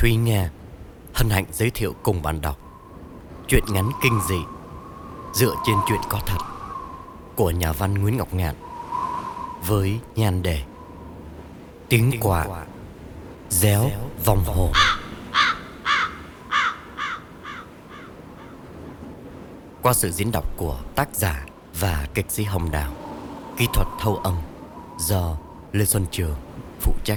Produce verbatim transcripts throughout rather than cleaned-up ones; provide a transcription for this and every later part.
Thúy Nga hân hạnh giới thiệu cùng bạn đọc truyện ngắn kinh dị dựa trên chuyện có thật của nhà văn Nguyễn Ngọc Ngạn với nhan đề Tiếng Quạ Réo Vong Hồn. Qua sự diễn đọc của tác giả và kịch sĩ Hồng Đào, kỹ thuật thâu âm do Lê Xuân Trường phụ trách.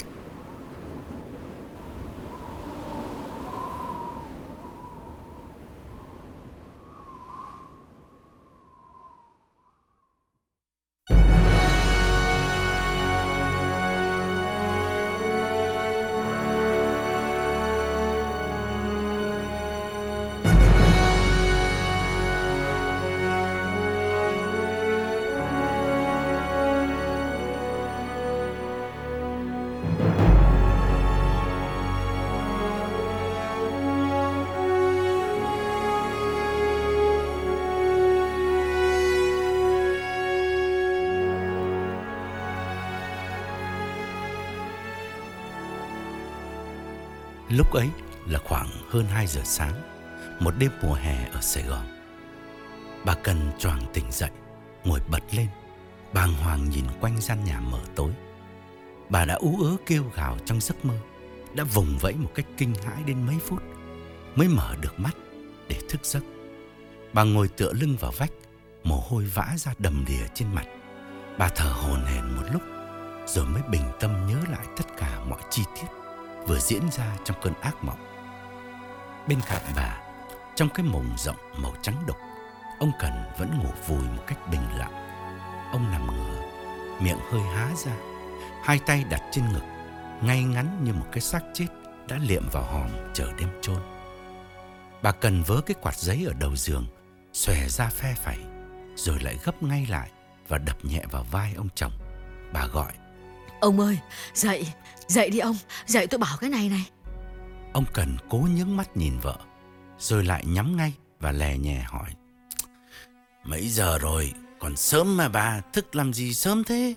Lúc ấy là khoảng hơn hai giờ sáng, một đêm mùa hè ở Sài Gòn. Bà Cần choàng tỉnh dậy, ngồi bật lên, bàng hoàng nhìn quanh gian nhà mờ tối. Bà đã ú ớ kêu gào trong giấc mơ, đã vùng vẫy một cách kinh hãi đến mấy phút mới mở được mắt để thức giấc. Bà ngồi tựa lưng vào vách, mồ hôi vã ra đầm đìa trên mặt. Bà thở hổn hển một lúc rồi mới bình tâm nhớ lại tất cả mọi chi tiết vừa diễn ra trong cơn ác mộng. Bên cạnh bà, trong cái mùng rộng màu trắng đục, ông Cần vẫn ngủ vùi một cách bình lặng. Ông nằm ngửa, miệng hơi há ra, hai tay đặt trên ngực, ngay ngắn như một cái xác chết đã liệm vào hòm chờ đem chôn. Bà Cần vớ cái quạt giấy ở đầu giường, xòe ra phe phẩy, rồi lại gấp ngay lại và đập nhẹ vào vai ông chồng. Bà gọi: "Ông ơi, dậy, dậy đi ông, dậy tôi bảo cái này này." Ông Cần cố nhướng mắt nhìn vợ, rồi lại nhắm ngay và lè nhẹ hỏi: "Mấy giờ rồi, còn sớm mà bà, thức làm gì sớm thế?"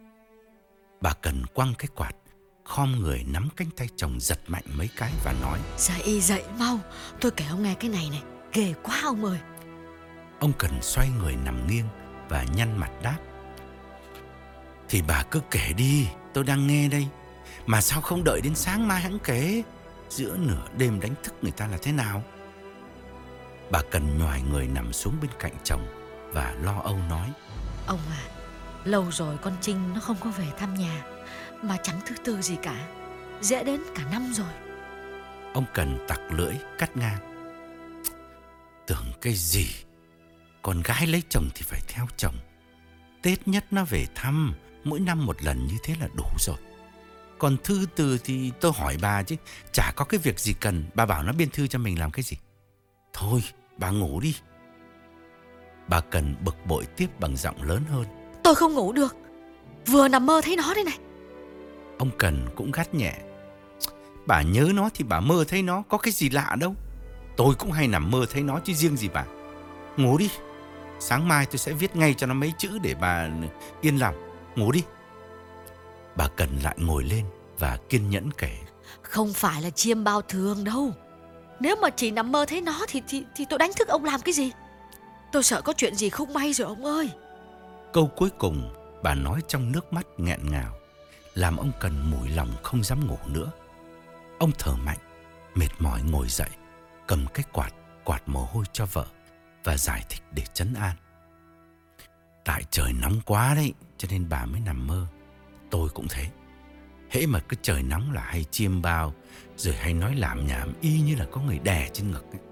Bà Cần quăng cái quạt, khom người nắm cánh tay chồng giật mạnh mấy cái và nói: "Dậy, dậy mau, tôi kể ông nghe cái này này, ghê quá ông ơi." Ông Cần xoay người nằm nghiêng và nhăn mặt đáp: "Thì bà cứ kể đi, tôi đang nghe đây. Mà sao không đợi đến sáng mai hẵng kể? Giữa nửa đêm đánh thức người ta là thế nào?" Bà Cần nhoài người nằm xuống bên cạnh chồng và lo âu nói: "Ông à, lâu rồi con Trinh nó không có về thăm nhà, mà chẳng thứ tư gì cả. Dễ đến cả năm rồi." Ông Cần tặc lưỡi cắt ngang: "Tưởng cái gì? Con gái lấy chồng thì phải theo chồng. Tết nhất nó về thăm, mỗi năm một lần như thế là đủ rồi. Còn thư từ thì tôi hỏi bà chứ, chả có cái việc gì cần bà bảo nó biên thư cho mình làm cái gì. Thôi, bà ngủ đi." Bà Cần bực bội tiếp bằng giọng lớn hơn: "Tôi không ngủ được, vừa nằm mơ thấy nó đây này." Ông Cần cũng gắt nhẹ: "Bà nhớ nó thì bà mơ thấy nó, có cái gì lạ đâu. Tôi cũng hay nằm mơ thấy nó chứ riêng gì bà. Ngủ đi, sáng mai tôi sẽ viết ngay cho nó mấy chữ để bà yên lòng. Ngủ đi." Bà Cần lại ngồi lên và kiên nhẫn kể: "Không phải là chiêm bao thường đâu. Nếu mà chỉ nằm mơ thấy nó thì, thì, thì tôi đánh thức ông làm cái gì? Tôi sợ có chuyện gì không may rồi ông ơi." Câu cuối cùng bà nói trong nước mắt nghẹn ngào, làm ông Cần mủi lòng không dám ngủ nữa. Ông thở mạnh, mệt mỏi ngồi dậy, cầm cái quạt quạt mồ hôi cho vợ và giải thích để trấn an: "Tại trời nóng quá đấy, cho nên bà mới nằm mơ. Tôi cũng thế. Hễ mà cứ trời nóng là hay chiêm bao, rồi hay nói lảm nhảm y như là có người đè trên ngực ấy."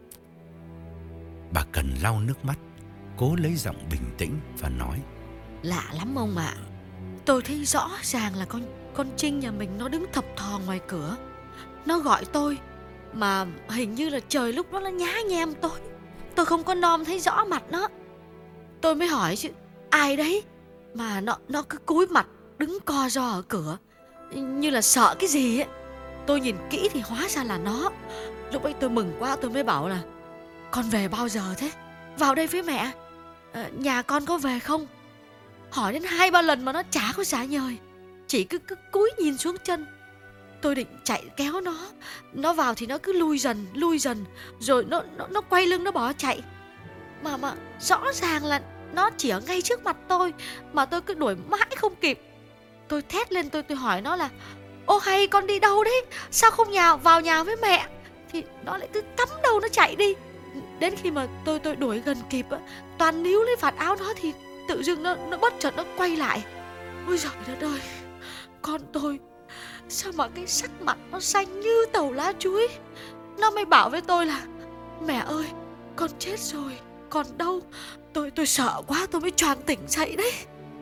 Bà Cần lau nước mắt, cố lấy giọng bình tĩnh và nói: "Lạ lắm ông ạ. Tôi thấy rõ ràng là con con Trinh nhà mình nó đứng thập thò ngoài cửa. Nó gọi tôi, mà hình như là trời lúc đó nó nhá nhem tôi. Tôi không có nom thấy rõ mặt nó. Tôi mới hỏi chứ, ai đấy? Mà nó nó cứ cúi mặt đứng co ro ở cửa, như là sợ cái gì ấy. Tôi nhìn kỹ thì hóa ra là nó. Lúc ấy tôi mừng quá, tôi mới bảo là: Con về bao giờ thế? Vào đây với mẹ. à, Nhà con có về không? Hỏi đến hai ba lần mà nó chả có trả lời, chỉ cứ, cứ cúi nhìn xuống chân. tôi định chạy kéo nó. Nó vào thì nó cứ lui dần, lui dần. Rồi nó, nó, nó quay lưng nó bỏ chạy. Mà mà rõ ràng là nó chỉ ở ngay trước mặt tôi, mà tôi cứ đuổi mãi không kịp. Tôi thét lên, tôi tôi hỏi nó là: ô hay, con đi đâu đấy? Sao không nhào vào nhà với mẹ? Thì nó lại cứ cắm đầu nó chạy đi. Đến khi mà tôi tôi đuổi gần kịp á, toàn níu lấy vạt áo nó thì tự dưng nó nó bất chợt nó quay lại. Ôi giời đất ơi, con tôi sao mà cái sắc mặt nó xanh như tàu lá chuối. Nó mới bảo với tôi là: mẹ ơi, con chết rồi, còn đâu. Tôi tôi sợ quá, tôi mới choàng tỉnh dậy đấy.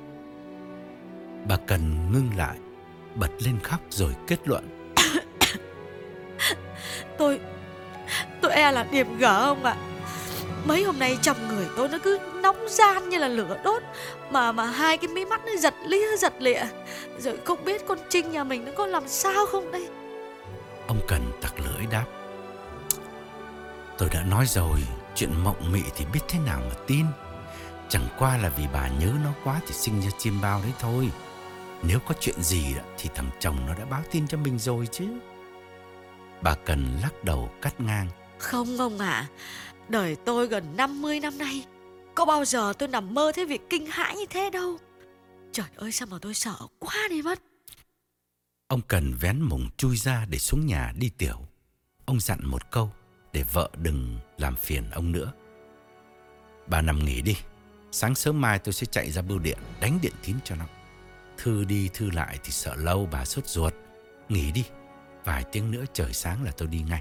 Bà Cần ngưng lại, bật lên khóc rồi kết luận: Tôi Tôi e là điểm gở ông ạ. Mấy hôm nay trong người tôi nó cứ nóng ran như là lửa đốt. Mà mà hai cái mí mắt nó giật lia giật lịa. Rồi không biết con Trinh nhà mình nó có làm sao không đây. Ông Cần tặc lưỡi đáp: tôi đã nói rồi, chuyện mộng mị thì biết thế nào mà tin. Chẳng qua là vì bà nhớ nó quá thì sinh ra chiêm bao đấy thôi. Nếu có chuyện gì thì thằng chồng nó đã báo tin cho mình rồi chứ. Bà Cần lắc đầu cắt ngang: không ông ạ, à, đời tôi gần năm mươi năm nay có bao giờ tôi nằm mơ thấy việc kinh hãi như thế đâu. Trời ơi, sao mà tôi sợ quá đi mất. Ông Cần vén mùng chui ra để xuống nhà đi tiểu. Ông dặn một câu để vợ đừng làm phiền ông nữa: bà nằm nghỉ đi, sáng sớm mai tôi sẽ chạy ra bưu điện đánh điện tín cho nó. Thư đi thư lại thì sợ lâu bà sốt ruột. Nghỉ đi, vài tiếng nữa trời sáng là tôi đi ngay.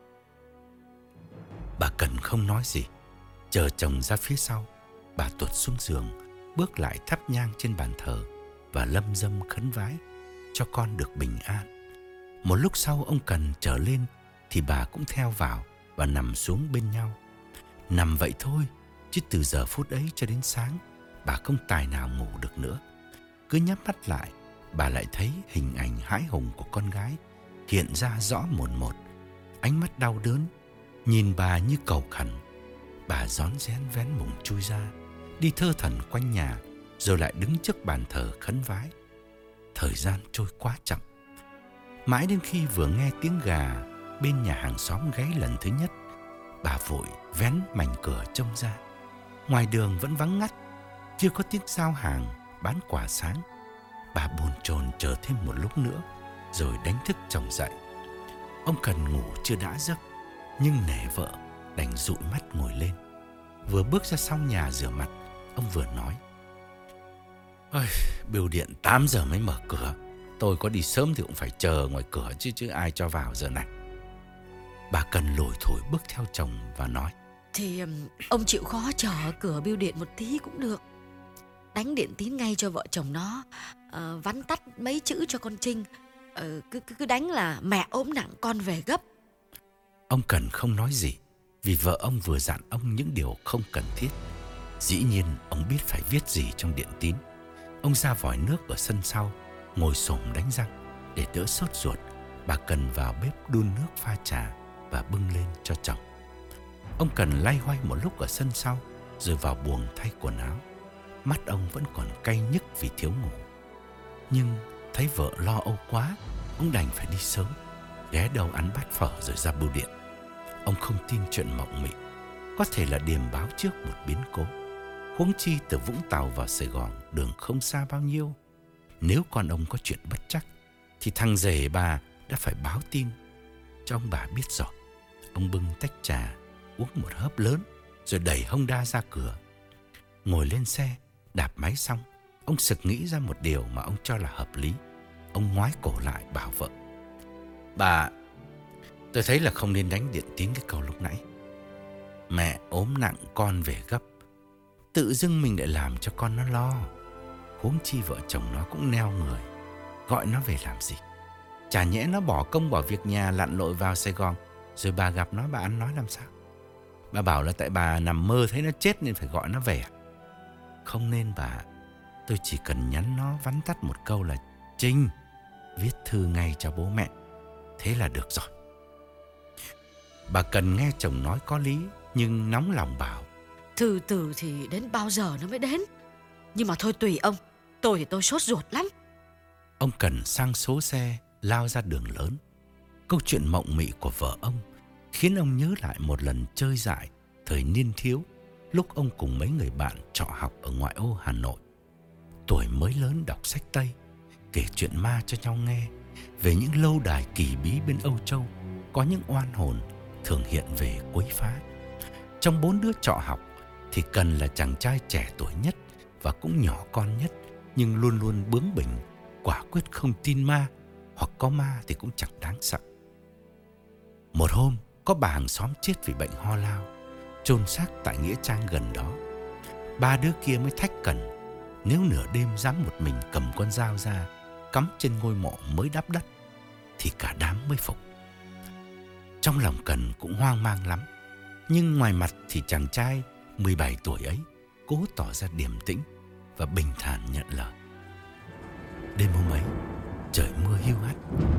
Bà Cần không nói gì, chờ chồng ra phía sau. Bà tuột xuống giường, bước lại thắp nhang trên bàn thờ và lâm dâm khấn vái cho con được bình an. Một lúc sau ông Cần trở lên thì bà cũng theo vào và nằm xuống bên nhau. Nằm vậy thôi, chứ từ giờ phút ấy cho đến sáng bà không tài nào ngủ được nữa. Cứ nhắm mắt lại, bà lại thấy hình ảnh hãi hùng của con gái hiện ra rõ mồn một. Ánh mắt đau đớn nhìn bà như cầu khẩn. Bà rón rén vén mùng chui ra, đi thơ thẩn quanh nhà, rồi lại đứng trước bàn thờ khấn vái. Thời gian trôi quá chậm. Mãi đến khi vừa nghe tiếng gà bên nhà hàng xóm gáy lần thứ nhất, bà vội vén mảnh cửa trông ra. Ngoài đường vẫn vắng ngắt, chưa có tiếng giao hàng bán quả sáng. Bà bồn chồn chờ thêm một lúc nữa rồi đánh thức chồng dậy. Ông Cần ngủ chưa đã giấc, nhưng nể vợ đành dụi mắt ngồi lên. Vừa bước ra sau nhà rửa mặt, ông vừa nói: ôi, bưu điện tám giờ mới mở cửa. Tôi có đi sớm thì cũng phải chờ ngoài cửa chứ chứ ai cho vào giờ này. Bà Cần lủi thủi bước theo chồng và nói: thì um, ông chịu khó chờ ở cửa bưu điện một tí cũng được. Đánh điện tín ngay cho vợ chồng nó, uh, vắn tắt mấy chữ cho con Trinh. uh, cứ, cứ đánh là mẹ ốm nặng con về gấp. Ông Cần không nói gì, vì vợ ông vừa dặn ông những điều không cần thiết. Dĩ nhiên ông biết phải viết gì trong điện tín. Ông ra vòi nước ở sân sau, ngồi xổm đánh răng. Để đỡ sốt ruột, bà Cần vào bếp đun nước pha trà và bưng lên cho chồng. Ông Cần loay hoay một lúc ở sân sau, rồi vào buồng thay quần áo. Mắt ông vẫn còn cay nhức vì thiếu ngủ. Nhưng thấy vợ lo âu quá, ông đành phải đi sớm, ghé đầu ăn bát phở rồi ra bưu điện. Ông không tin chuyện mộng mị có thể là điềm báo trước một biến cố. Huống chi từ Vũng Tàu vào Sài Gòn đường không xa bao nhiêu. Nếu con ông có chuyện bất trắc thì thằng rể bà đã phải báo tin cho ông bà biết rồi. Ông bưng tách trà, uống một hớp lớn rồi đẩy Honda ra cửa. Ngồi lên xe, đạp máy xong, ông sực nghĩ ra một điều mà ông cho là hợp lý. Ông ngoái cổ lại bảo vợ: bà, tôi thấy là không nên đánh điện tín cái câu lúc nãy. Mẹ ốm nặng con về gấp, tự dưng mình lại làm cho con nó lo. Huống chi vợ chồng nó cũng neo người, gọi nó về làm gì? Chả nhẽ nó bỏ công bỏ việc nhà lặn lội vào Sài Gòn, rồi bà gặp nó bà ăn nói làm sao? Bà bảo là tại bà nằm mơ thấy nó chết nên phải gọi nó về à? Không nên bà. Tôi chỉ cần nhắn nó vắn tắt một câu là: Trinh, viết thư ngay cho bố mẹ. Thế là được rồi. Bà Cần nghe chồng nói có lý, nhưng nóng lòng bảo: Từ từ thì đến bao giờ nó mới đến? Nhưng mà thôi tùy ông, tôi thì tôi sốt ruột lắm. Ông Cần sang số xe lao ra đường lớn. Câu chuyện mộng mị của vợ ông khiến ông nhớ lại một lần chơi dại thời niên thiếu, lúc ông cùng mấy người bạn trọ học ở ngoại ô Hà Nội. Tuổi mới lớn đọc sách Tây, kể chuyện ma cho nhau nghe về những lâu đài kỳ bí bên Âu Châu có những oan hồn thường hiện về quấy phá. Trong bốn đứa trọ học thì Cần là chàng trai trẻ tuổi nhất và cũng nhỏ con nhất, nhưng luôn luôn bướng bỉnh, quả quyết không tin ma, hoặc có ma thì cũng chẳng đáng sợ. Một hôm, có bà hàng xóm chết vì bệnh ho lao, chôn xác tại nghĩa trang gần đó. Ba đứa kia mới thách Cần, nếu nửa đêm dám một mình cầm con dao ra cắm trên ngôi mộ mới đắp đất thì cả đám mới phục. Trong lòng Cần cũng hoang mang lắm, nhưng ngoài mặt thì chàng trai mười bảy tuổi ấy cố tỏ ra điềm tĩnh và bình thản nhận lời. Đêm hôm ấy, trời mưa hiu hắt,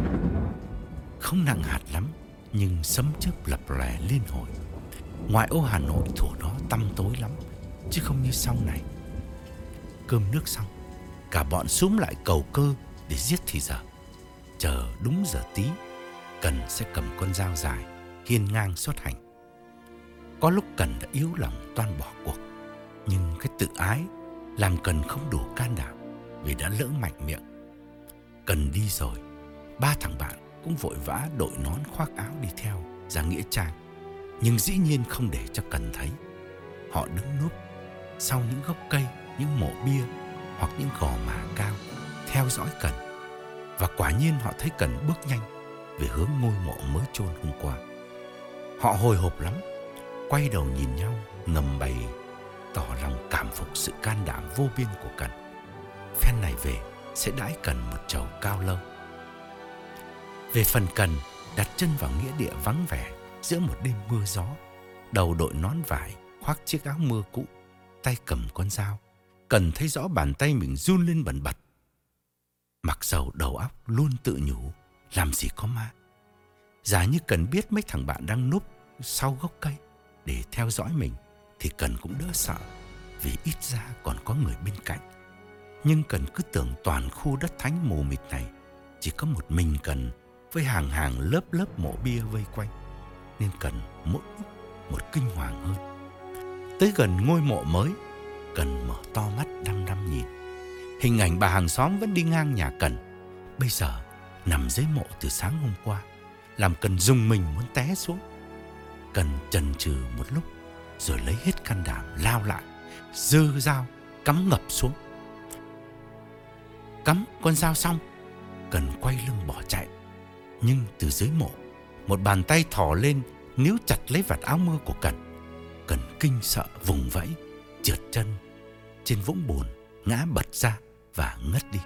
không nặng hạt lắm, nhưng sấm chớp lập lòe liên hồi. Ngoại ô Hà Nội thủ đó tăm tối lắm, chứ không như sau này. Cơm nước xong, cả bọn xúm lại cầu cơ để giết thì giờ. Chờ đúng giờ tí, Cần sẽ cầm con dao dài hiên ngang xuất hành. Có lúc Cần đã yếu lòng toan bỏ cuộc, nhưng cái tự ái làm Cần không đủ can đảm vì đã lỡ mạnh miệng. Cần đi rồi, ba thằng bạn cũng vội vã đội nón khoác áo đi theo ra nghĩa trang, nhưng dĩ nhiên không để cho Cần thấy. Họ đứng núp sau những gốc cây, những mộ bia hoặc những gò mả cao theo dõi Cần, và quả nhiên họ thấy Cần bước nhanh về hướng ngôi mộ mới chôn hôm qua. Họ hồi hộp lắm, quay đầu nhìn nhau ngầm bày tỏ lòng cảm phục sự can đảm vô biên của Cần. Phen này về sẽ đãi Cần một chầu cao lâu. Về phần Cần, đặt chân vào nghĩa địa vắng vẻ giữa một đêm mưa gió, đầu đội nón vải, khoác chiếc áo mưa cũ, tay cầm con dao, Cần thấy rõ bàn tay mình run lên bần bật. Mặc dầu đầu óc luôn tự nhủ làm gì có ma. Giả như Cần biết mấy thằng bạn đang núp sau gốc cây để theo dõi mình thì Cần cũng đỡ sợ, vì ít ra còn có người bên cạnh. Nhưng Cần cứ tưởng toàn khu đất thánh mù mịt này chỉ có một mình Cần với hàng hàng lớp lớp mộ bia vây quanh, nên Cần mỗi lúc một kinh hoàng hơn. Tới gần ngôi mộ mới, Cần mở to mắt đăm đăm nhìn. Hình ảnh bà hàng xóm vẫn đi ngang nhà Cần, bây giờ nằm dưới mộ từ sáng hôm qua, làm Cần rùng mình muốn té xuống. Cần chần chừ một lúc rồi lấy hết can đảm lao lại, giơ dao cắm ngập xuống. Cắm con dao xong, Cần quay lưng bỏ chạy, nhưng từ dưới mộ một bàn tay thò lên níu chặt lấy vạt áo mưa của Cần. Cần kinh sợ vùng vẫy, trượt chân trên vũng bùn, ngã bật ra và ngất đi.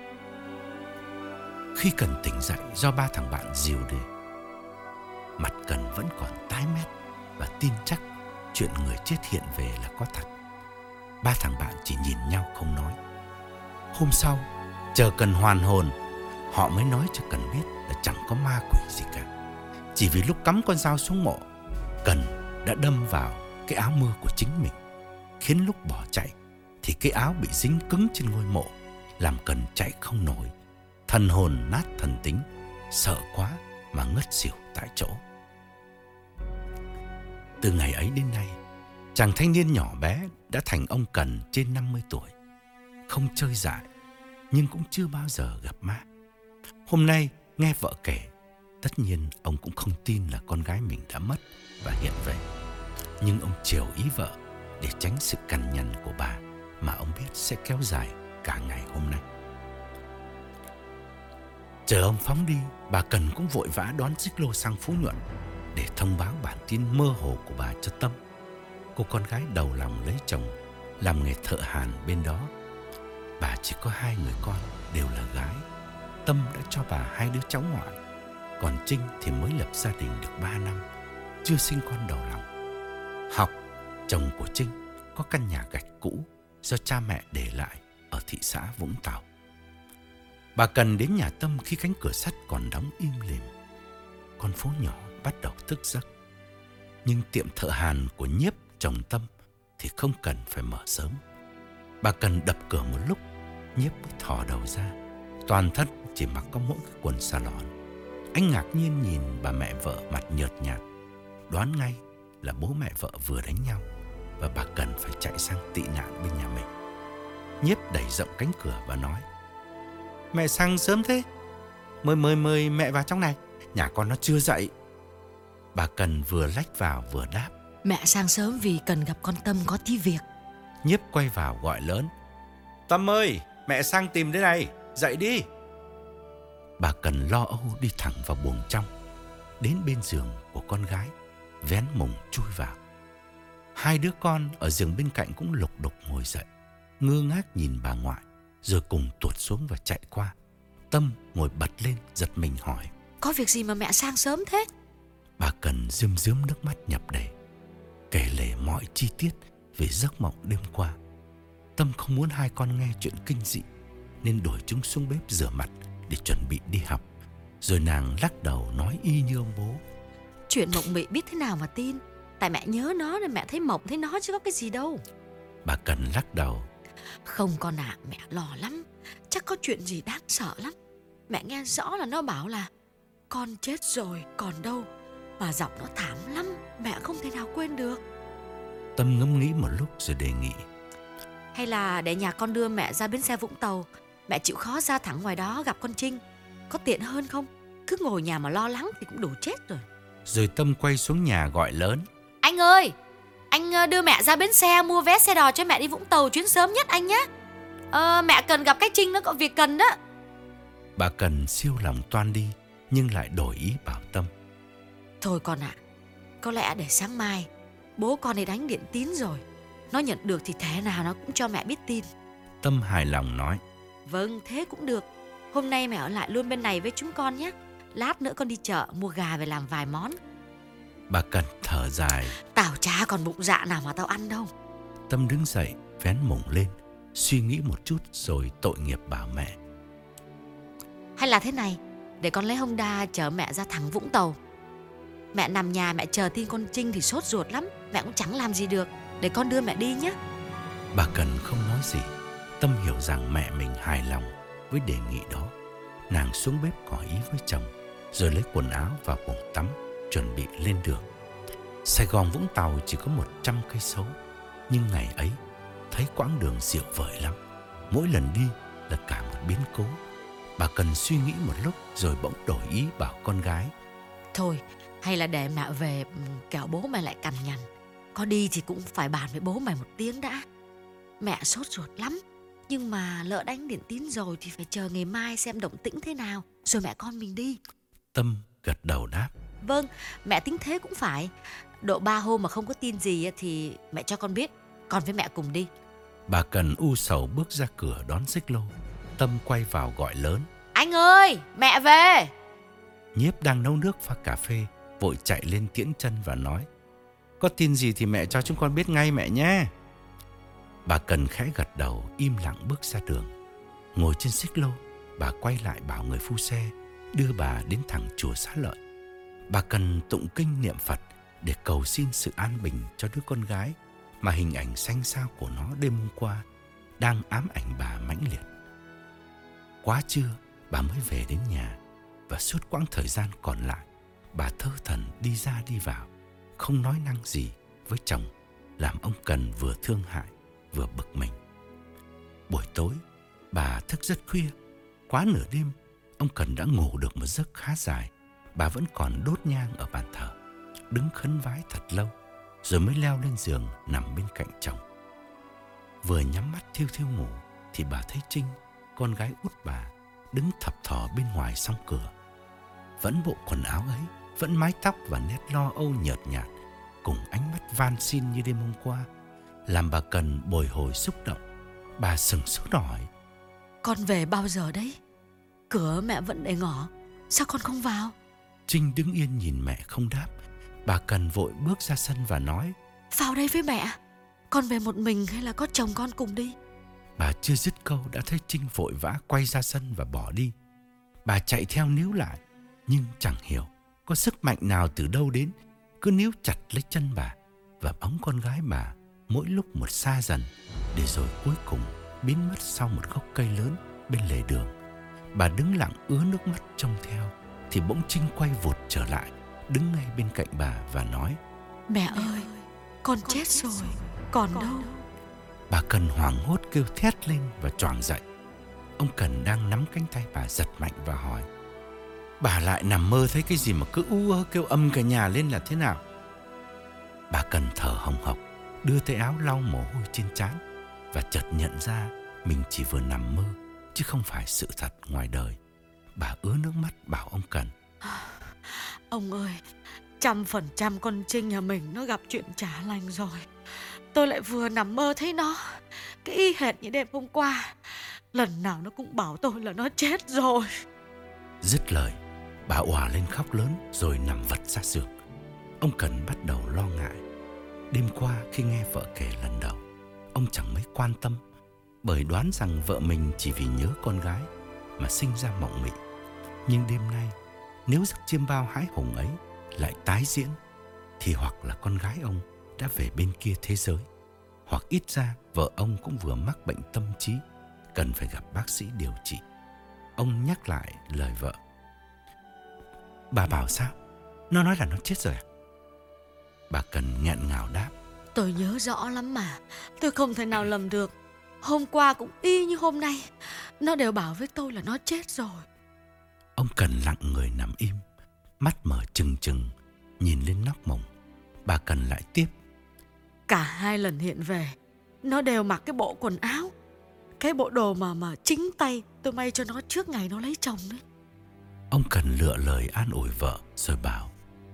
Khi Cần tỉnh dậy do ba thằng bạn dìu đi, mặt Cần vẫn còn tái mét và tin chắc chuyện người chết hiện về là có thật. Ba thằng bạn chỉ nhìn nhau không nói. Hôm sau, chờ Cần hoàn hồn, họ mới nói cho Cần biết là chẳng có ma quỷ gì cả. Chỉ vì lúc cắm con dao xuống mộ, Cần đã đâm vào cái áo mưa của chính mình, khiến lúc bỏ chạy thì cái áo bị dính cứng trên ngôi mộ, làm Cần chạy không nổi, thần hồn nát thần tính, sợ quá mà ngất xỉu tại chỗ. Từ ngày ấy đến nay, chàng thanh niên nhỏ bé đã thành ông Cần trên năm mươi tuổi, không chơi dại nhưng cũng chưa bao giờ gặp ma. Hôm nay nghe vợ kể, tất nhiên ông cũng không tin là con gái mình đã mất và hiện về, nhưng ông chiều ý vợ để tránh sự cằn nhằn của bà mà ông biết sẽ kéo dài cả ngày hôm nay. Chờ ông phóng đi, bà Cần cũng vội vã đón xích lô sang Phú Nhuận để thông báo bản tin mơ hồ của bà cho Tâm, cô con gái đầu lòng lấy chồng làm nghề thợ hàn bên đó. Bà chỉ có hai người con đều là gái. Tâm đã cho bà hai đứa cháu ngoại, còn Trinh thì mới lập gia đình được ba năm, chưa sinh con đầu lòng. Học, chồng của Trinh, có căn nhà gạch cũ do cha mẹ để lại ở thị xã Vũng Tàu. Bà Cần đến nhà Tâm khi cánh cửa sắt còn đóng im lìm. Con phố nhỏ bắt đầu thức giấc. Nhưng tiệm thợ hàn của Nhiếp, chồng Tâm, thì không cần phải mở sớm. Bà Cần đập cửa một lúc, Nhiếp mới thò đầu ra, Toàn thân chỉ mặc có mỗi cái quần xà lòn. Anh ngạc nhiên nhìn bà mẹ vợ mặt nhợt nhạt, đoán ngay là bố mẹ vợ vừa đánh nhau và bà cần phải chạy sang tị nạn bên nhà mình. Nhiếp đẩy rộng cánh cửa và nói: "Mẹ sang sớm thế, mời mời mời mẹ vào trong này, nhà con nó chưa dậy." Bà Cần vừa lách vào vừa đáp: Mẹ sang sớm vì cần gặp con Tâm có tí việc. Nhiếp quay vào gọi lớn: "Tâm ơi, mẹ sang tìm đây này, dậy đi." Bà Cần lo âu đi thẳng vào buồng trong, đến bên giường của con gái, vén mùng chui vào. Hai đứa con ở giường bên cạnh cũng lục đục ngồi dậy, ngơ ngác nhìn bà ngoại, rồi cùng tuột xuống và chạy qua. Tâm ngồi bật lên giật mình hỏi: Có việc gì mà mẹ sang sớm thế? Bà Cần rơm rớm nước mắt nhập đầy, kể lể mọi chi tiết về giấc mộng đêm qua. Tâm không muốn hai con nghe chuyện kinh dị, nên đuổi chúng xuống bếp rửa mặt để chuẩn bị đi học. Rồi nàng lắc đầu nói y như ông bố: Chuyện mộng mị biết thế nào mà tin. Tại mẹ nhớ nó nên mẹ thấy mộng thấy nó chứ có cái gì đâu. Bà Cần lắc đầu: Không con ạ, à, mẹ lo lắm. Chắc có chuyện gì đáng sợ lắm. Mẹ nghe rõ là nó bảo là con chết rồi còn đâu, mà giọng nó thảm lắm, mẹ không thể nào quên được. Tâm ngẫm nghĩ một lúc rồi đề nghị: Hay là để nhà con đưa mẹ ra bến xe Vũng Tàu, mẹ chịu khó ra thẳng ngoài đó gặp con Trinh, có tiện hơn không? Cứ ngồi nhà mà lo lắng thì cũng đủ chết rồi. Rồi Tâm quay xuống nhà gọi lớn: Anh ơi, anh đưa mẹ ra bến xe mua vé xe đò cho mẹ đi Vũng Tàu chuyến sớm nhất anh nhé. Ờ, mẹ cần gặp cái Trinh, nó có việc cần đó. Bà Cần siêu lòng toan đi, nhưng lại đổi ý bảo Tâm: Thôi con ạ, à, có lẽ để sáng mai bố con ấy đánh điện tín rồi, nó nhận được thì thế nào nó cũng cho mẹ biết tin. Tâm hài lòng nói: Vâng, thế cũng được. Hôm nay mẹ ở lại luôn bên này với chúng con nhé. Lát nữa con đi chợ mua gà về làm vài món. Bà Cần thở dài: Tao chả còn bụng dạ nào mà tao ăn đâu. Tâm đứng dậy vén mùng lên, suy nghĩ một chút rồi tội nghiệp bảo mẹ: Hay là thế này, để con lấy Honda chở mẹ ra thẳng Vũng Tàu. Mẹ nằm nhà mẹ chờ tin con Trinh thì sốt ruột lắm, mẹ cũng chẳng làm gì được. Để con đưa mẹ đi nhé. Bà Cần không nói gì. Tâm hiểu rằng mẹ mình hài lòng với đề nghị đó. Nàng xuống bếp ngỏ ý với chồng, rồi lấy quần áo vào buồng tắm, chuẩn bị lên đường. Sài Gòn Vũng Tàu chỉ có một trăm cây số, nhưng ngày ấy thấy quãng đường diệu vời lắm. Mỗi lần đi là cả một biến cố. Bà Cần suy nghĩ một lúc rồi bỗng đổi ý bảo con gái: Thôi, hay là để mẹ về, kẻo bố mày lại cằn nhằn. Có đi thì cũng phải bàn với bố mày một tiếng đã. Mẹ sốt ruột lắm, nhưng mà lỡ đánh điện tín rồi thì phải chờ ngày mai xem động tĩnh thế nào, rồi mẹ con mình đi. Tâm gật đầu đáp: Vâng, mẹ tính thế cũng phải. Độ ba hôm mà không có tin gì thì mẹ cho con biết, con với mẹ cùng đi. Bà Cần u sầu bước ra cửa đón xích lô. Tâm quay vào gọi lớn: Anh ơi, mẹ về. Nhiếp đang nấu nước pha cà phê vội chạy lên tiễn chân và nói: Có tin gì thì mẹ cho chúng con biết ngay mẹ nhé. Bà Cần khẽ gật đầu, im lặng bước ra đường. Ngồi trên xích lô, bà quay lại bảo người phu xe đưa bà đến thẳng chùa Xá Lợi. Bà Cần tụng kinh niệm Phật để cầu xin sự an bình cho đứa con gái mà hình ảnh xanh xao của nó đêm hôm qua đang ám ảnh bà mãnh liệt. Quá trưa, bà mới về đến nhà, và suốt quãng thời gian còn lại, bà thơ thẩn đi ra đi vào, không nói năng gì với chồng, làm ông Cần vừa thương hại vừa bực mình. Buổi tối, bà thức rất khuya. Quá nửa đêm, ông Cần đã ngủ được một giấc khá dài. Bà vẫn còn đốt nhang ở bàn thờ, đứng khấn vái thật lâu, rồi mới leo lên giường nằm bên cạnh chồng. Vừa nhắm mắt thiêu thiêu ngủ thì bà thấy Trinh, con gái út bà, đứng thập thò bên ngoài song cửa. Vẫn bộ quần áo ấy, vẫn mái tóc và nét lo âu nhợt nhạt, cùng ánh mắt van xin như đêm hôm qua, làm bà Cần bồi hồi xúc động. Bà sừng sốt hỏi: Con về bao giờ đấy? Cửa mẹ vẫn để ngỏ, sao con không vào? Trinh đứng yên nhìn mẹ không đáp. Bà Cần vội bước ra sân và nói: Vào đây với mẹ. Con về một mình hay là có chồng con cùng đi? Bà chưa dứt câu đã thấy Trinh vội vã quay ra sân và bỏ đi. Bà chạy theo níu lại, nhưng chẳng hiểu có sức mạnh nào từ đâu đến, cứ níu chặt lấy chân bà và bóng con gái bà mỗi lúc một xa dần, để rồi cuối cùng biến mất sau một gốc cây lớn bên lề đường. Bà đứng lặng ứa nước mắt trông theo, thì bỗng Trinh quay vụt trở lại, đứng ngay bên cạnh bà và nói: Mẹ ơi, con chết rồi, còn đâu? Bà Cần hoảng hốt kêu thét lên và choàng dậy. Ông Cần đang nắm cánh tay bà giật mạnh và hỏi: Bà lại nằm mơ thấy cái gì mà cứ u ơ kêu âm cả nhà lên là thế nào? Bà Cần thở hồng hộc, đưa tay áo lau mồ hôi trên trán và chợt nhận ra mình chỉ vừa nằm mơ chứ không phải sự thật ngoài đời. Bà ứa nước mắt bảo ông Cần: Ông ơi, trăm phần trăm con Trinh nhà mình nó gặp chuyện chả lành rồi. Tôi lại vừa nằm mơ thấy nó, cái y hệt như đêm hôm qua. Lần nào nó cũng bảo tôi là nó chết rồi. Dứt lời, bà òa lên khóc lớn rồi nằm vật ra giường. Ông Cần bắt đầu lo ngại. Đêm qua khi nghe vợ kể lần đầu, ông chẳng mấy quan tâm, bởi đoán rằng vợ mình chỉ vì nhớ con gái mà sinh ra mộng mị. Nhưng đêm nay, nếu giấc chiêm bao hái hùng ấy lại tái diễn, thì hoặc là con gái ông đã về bên kia thế giới, hoặc ít ra vợ ông cũng vừa mắc bệnh tâm trí, cần phải gặp bác sĩ điều trị. Ông nhắc lại lời vợ: Bà bảo sao? Nó nói là nó chết rồi à? Bà Cần nghẹn ngào đáp: Tôi nhớ rõ lắm mà, tôi không thể nào lầm được. Hôm qua cũng y như hôm nay, nó đều bảo với tôi là nó chết rồi. Ông Cần lặng người nằm im, mắt mở trừng trừng, nhìn lên nóc mồng. Bà Cần lại tiếp: Cả hai lần hiện về, nó đều mặc cái bộ quần áo, cái bộ đồ mà mà chính tay tôi may cho nó trước ngày nó lấy chồng đấy. Ông Cần lựa lời an ủi vợ rồi bảo: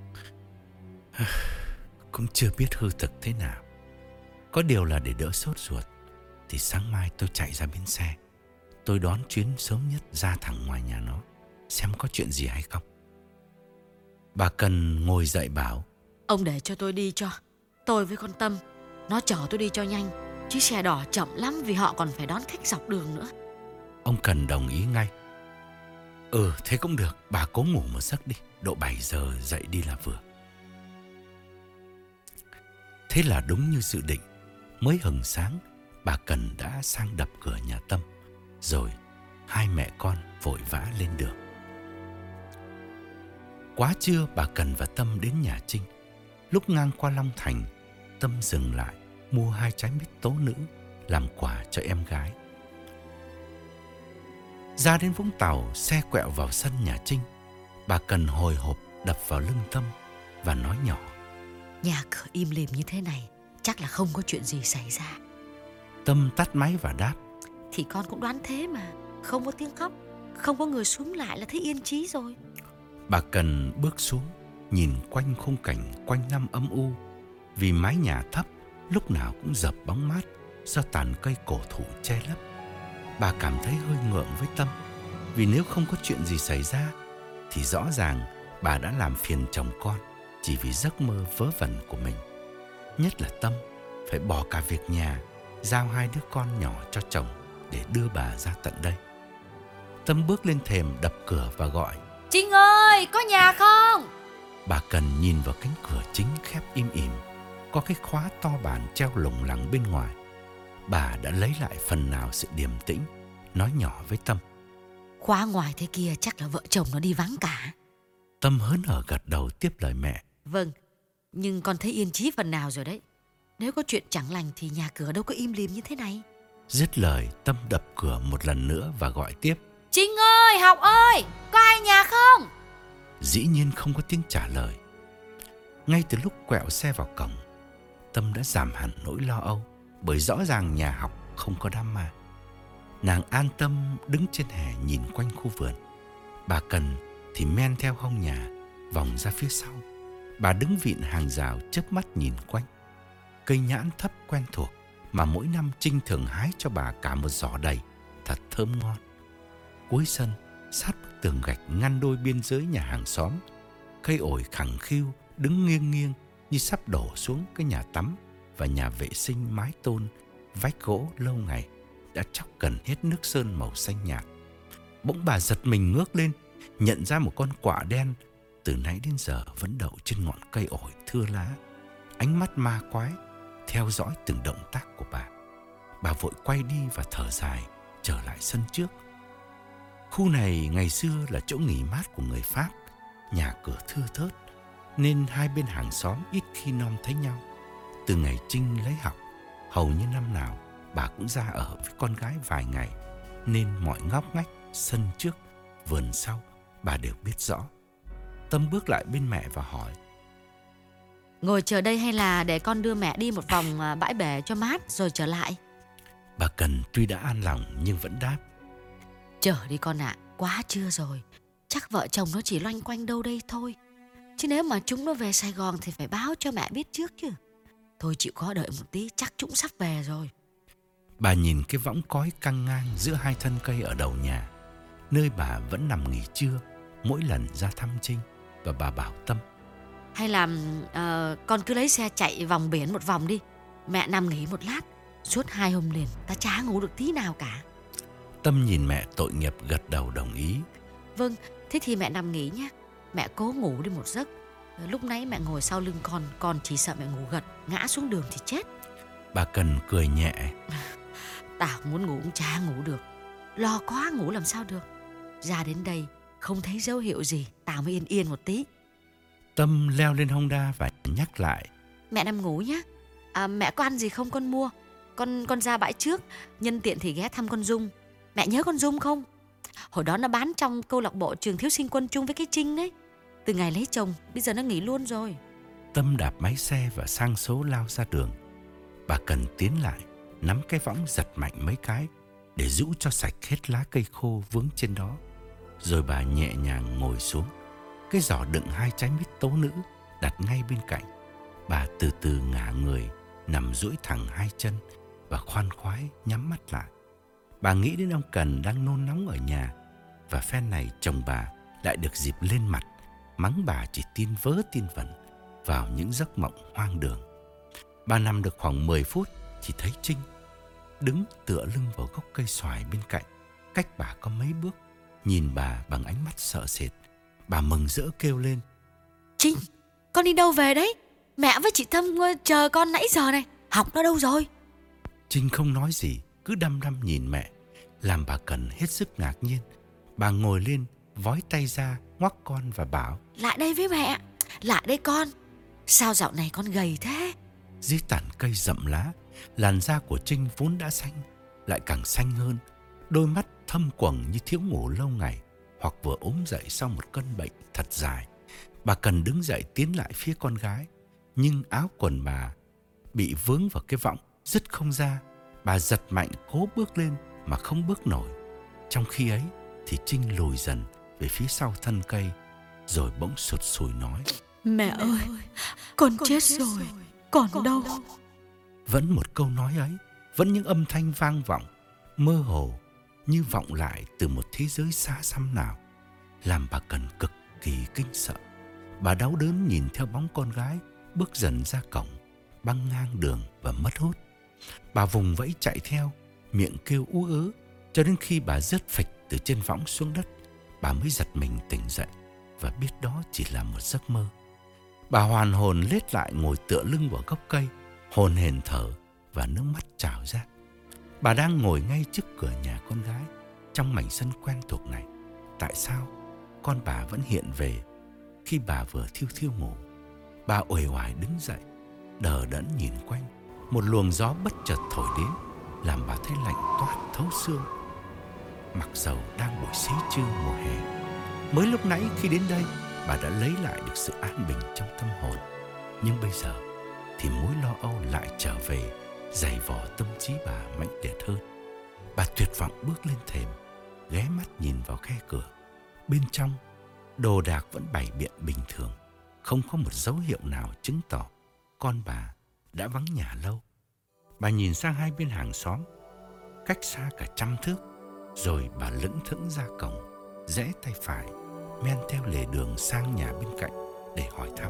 Cũng chưa biết hư thực thế nào. Có điều là để đỡ sốt ruột, thì sáng mai tôi chạy ra bến xe. Tôi đón chuyến sớm nhất ra thẳng ngoài nhà nó, xem có chuyện gì hay không. Bà Cần ngồi dậy bảo: Ông để cho tôi đi cho. Tôi với con Tâm, nó chở tôi đi cho nhanh, chứ xe đỏ chậm lắm vì họ còn phải đón khách dọc đường nữa. Ông Cần đồng ý ngay. Ừ, thế cũng được, bà cố ngủ một giấc đi, độ bảy giờ dậy đi là vừa. Thế là đúng như dự định, mới hừng sáng, bà Cần đã sang đập cửa nhà Tâm, rồi hai mẹ con vội vã lên đường. Quá trưa, bà Cần và Tâm đến nhà Trinh. Lúc ngang qua Long Thành, Tâm dừng lại mua hai trái mít tố nữ làm quà cho em gái. Ra đến Vũng Tàu, xe quẹo vào sân nhà Trinh. Bà Cần hồi hộp đập vào lưng Tâm và nói nhỏ: Nhà cửa im lìm như thế này, chắc là không có chuyện gì xảy ra. Tâm tắt máy và đáp: Thì con cũng đoán thế mà. Không có tiếng khóc, không có người xuống lại là thấy yên chí rồi. Bà Cần bước xuống, nhìn quanh khung cảnh quanh năm âm u, vì mái nhà thấp, lúc nào cũng dập bóng mát do tàn cây cổ thụ che lấp. Bà cảm thấy hơi ngượng với Tâm, vì nếu không có chuyện gì xảy ra thì rõ ràng bà đã làm phiền chồng con chỉ vì giấc mơ vớ vẩn của mình. Nhất là Tâm phải bỏ cả việc nhà, giao hai đứa con nhỏ cho chồng để đưa bà ra tận đây. Tâm bước lên thềm đập cửa và gọi: Trinh ơi, có nhà không? Bà Cần nhìn vào cánh cửa chính khép im ỉm, có cái khóa to bản treo lủng lẳng bên ngoài. Bà đã lấy lại phần nào sự điềm tĩnh, nói nhỏ với Tâm: Khóa ngoài thế kia chắc là vợ chồng nó đi vắng cả. Tâm hớn hở gật đầu tiếp lời mẹ: Vâng, nhưng con thấy yên chí phần nào rồi đấy. Nếu có chuyện chẳng lành thì nhà cửa đâu có im lìm như thế này. Dứt lời, Tâm đập cửa một lần nữa và gọi tiếp: Trinh ơi, Học ơi, có ai nhà không? Dĩ nhiên không có tiếng trả lời. Ngay từ lúc quẹo xe vào cổng, Tâm đã giảm hẳn nỗi lo âu, bởi rõ ràng nhà Học không có đám ma. Nàng an tâm đứng trên hè nhìn quanh khu vườn. Bà Cần thì men theo hông nhà, vòng ra phía sau. Bà đứng vịn hàng rào chớp mắt nhìn quanh. Cây nhãn thấp quen thuộc mà mỗi năm Trinh thường hái cho bà cả một giỏ đầy, thật thơm ngon. Cuối sân, sát bức tường gạch ngăn đôi biên giới nhà hàng xóm, cây ổi khẳng khiu đứng nghiêng nghiêng như sắp đổ xuống cái nhà tắm và nhà vệ sinh mái tôn vách gỗ lâu ngày đã chóc gần hết nước sơn màu xanh nhạt. Bỗng bà giật mình ngước lên, nhận ra một con quạ đen từ nãy đến giờ vẫn đậu trên ngọn cây ổi thưa lá, ánh mắt ma quái theo dõi từng động tác của bà. Bà vội quay đi và thở dài trở lại sân trước. Khu này ngày xưa là chỗ nghỉ mát của người Pháp, nhà cửa thưa thớt, nên hai bên hàng xóm ít khi nom thấy nhau. Từ ngày Trinh lấy học, hầu như năm nào bà cũng ra ở với con gái vài ngày, nên mọi ngóc ngách, sân trước, vườn sau, bà đều biết rõ. Tâm bước lại bên mẹ và hỏi: Ngồi chờ đây hay là để con đưa mẹ đi một vòng à, bãi bể cho mát rồi trở lại? Bà Cần tuy đã an lòng nhưng vẫn đáp: Chờ đi con ạ, quá trưa rồi. Chắc vợ chồng nó chỉ loanh quanh đâu đây thôi. Chứ nếu mà chúng nó về Sài Gòn thì phải báo cho mẹ biết trước chứ. Thôi chịu khó đợi một tí, chắc chúng sắp về rồi. Bà nhìn cái võng cói căng ngang giữa hai thân cây ở đầu nhà, nơi bà vẫn nằm nghỉ trưa mỗi lần ra thăm Trinh, và bà bảo Tâm: Hay là ờ, con cứ lấy xe chạy vòng biển một vòng đi. Mẹ nằm nghỉ một lát. Suốt hai hôm liền ta chả ngủ được tí nào cả. Tâm nhìn mẹ tội nghiệp gật đầu đồng ý. Vâng, thế thì mẹ nằm nghỉ nhé. Mẹ cố ngủ đi một giấc. Lúc nãy mẹ ngồi sau lưng con, con chỉ sợ mẹ ngủ gật, ngã xuống đường thì chết. Bà Cần cười nhẹ: Tao muốn ngủ cũng chả ngủ được. Lo quá ngủ làm sao được. Ra đến đây không thấy dấu hiệu gì, tao mới yên yên một tí. Tâm leo lên Honda và nhắc lại: Mẹ nằm ngủ nhé. À, mẹ có ăn gì không con mua. Con con ra bãi trước, nhân tiện thì ghé thăm con Dung. Mẹ nhớ con Dung không? Hồi đó nó bán trong câu lạc bộ trường thiếu sinh quân chung với cái Trinh đấy. Từ ngày lấy chồng, bây giờ nó nghỉ luôn rồi. Tâm đạp máy xe và sang số lao ra đường. Bà Cần tiến lại, nắm cái võng giật mạnh mấy cái để rũ cho sạch hết lá cây khô vướng trên đó. Rồi bà nhẹ nhàng ngồi xuống. Cái giỏ đựng hai trái mít tố nữ đặt ngay bên cạnh. Bà từ từ ngả người, nằm duỗi thẳng hai chân và khoan khoái nhắm mắt lại. Bà nghĩ đến ông Cần đang nôn nóng ở nhà, và phen này chồng bà lại được dịp lên mặt mắng bà chỉ tin vớ tin vẩn vào những giấc mộng hoang đường. Bà nằm được khoảng mười phút thì thấy Trinh đứng tựa lưng vào gốc cây xoài bên cạnh, cách bà có mấy bước, nhìn bà bằng ánh mắt sợ sệt. Bà mừng rỡ kêu lên: Trinh, con đi đâu về đấy? Mẹ với chị Thâm chờ con nãy giờ này. Học nó đâu rồi? Trinh không nói gì, cứ đăm đăm nhìn mẹ, làm bà Cần hết sức ngạc nhiên. Bà ngồi lên, vói tay ra, ngoắc con và bảo: Lại đây với mẹ. Lại đây con. Sao dạo này con gầy thế? Dưới tàn cây rậm lá, làn da của Trinh vốn đã xanh lại càng xanh hơn. Đôi mắt thâm quầng như thiếu ngủ lâu ngày, hoặc vừa ốm dậy sau một cơn bệnh thật dài. Bà Cần đứng dậy tiến lại phía con gái, nhưng áo quần bà bị vướng vào cái võng, dứt không ra. Bà giật mạnh cố bước lên mà không bước nổi. Trong khi ấy thì Trinh lùi dần về phía sau thân cây, rồi bỗng sụt sùi nói: Mẹ ơi, con chết rồi. Còn đâu? Vẫn một câu nói ấy, vẫn những âm thanh vang vọng, mơ hồ như vọng lại từ một thế giới xa xăm nào, làm bà Cần cực kỳ kinh sợ. Bà đau đớn nhìn theo bóng con gái bước dần ra cổng, băng ngang đường và mất hút. Bà vùng vẫy chạy theo, miệng kêu ú ớ, cho đến khi bà rớt phịch từ trên võng xuống đất, bà mới giật mình tỉnh dậy và biết đó chỉ là một giấc mơ. Bà hoàn hồn lết lại ngồi tựa lưng vào gốc cây, hồn hển thở và nước mắt trào ra. Bà đang ngồi ngay trước cửa nhà con gái, trong mảnh sân quen thuộc này. Tại sao con bà vẫn hiện về khi bà vừa thiêu thiêu ngủ? Bà uể oải đứng dậy, đờ đẫn nhìn quanh. Một luồng gió bất chợt thổi đến, làm bà thấy lạnh toát thấu xương. Mặc dầu đang buổi xế trưa mùa hè, mới lúc nãy khi đến đây bà đã lấy lại được sự an bình trong tâm hồn, nhưng bây giờ thì mối lo âu lại trở về, dày vò tâm trí bà mãnh liệt hơn. Bà tuyệt vọng bước lên thềm, ghé mắt nhìn vào khe cửa. Bên trong, đồ đạc vẫn bày biện bình thường, không có một dấu hiệu nào chứng tỏ con bà đã vắng nhà lâu. Bà nhìn sang hai bên hàng xóm, cách xa cả trăm thước, rồi bà lững thững ra cổng, rẽ tay phải, men theo lề đường sang nhà bên cạnh để hỏi thăm.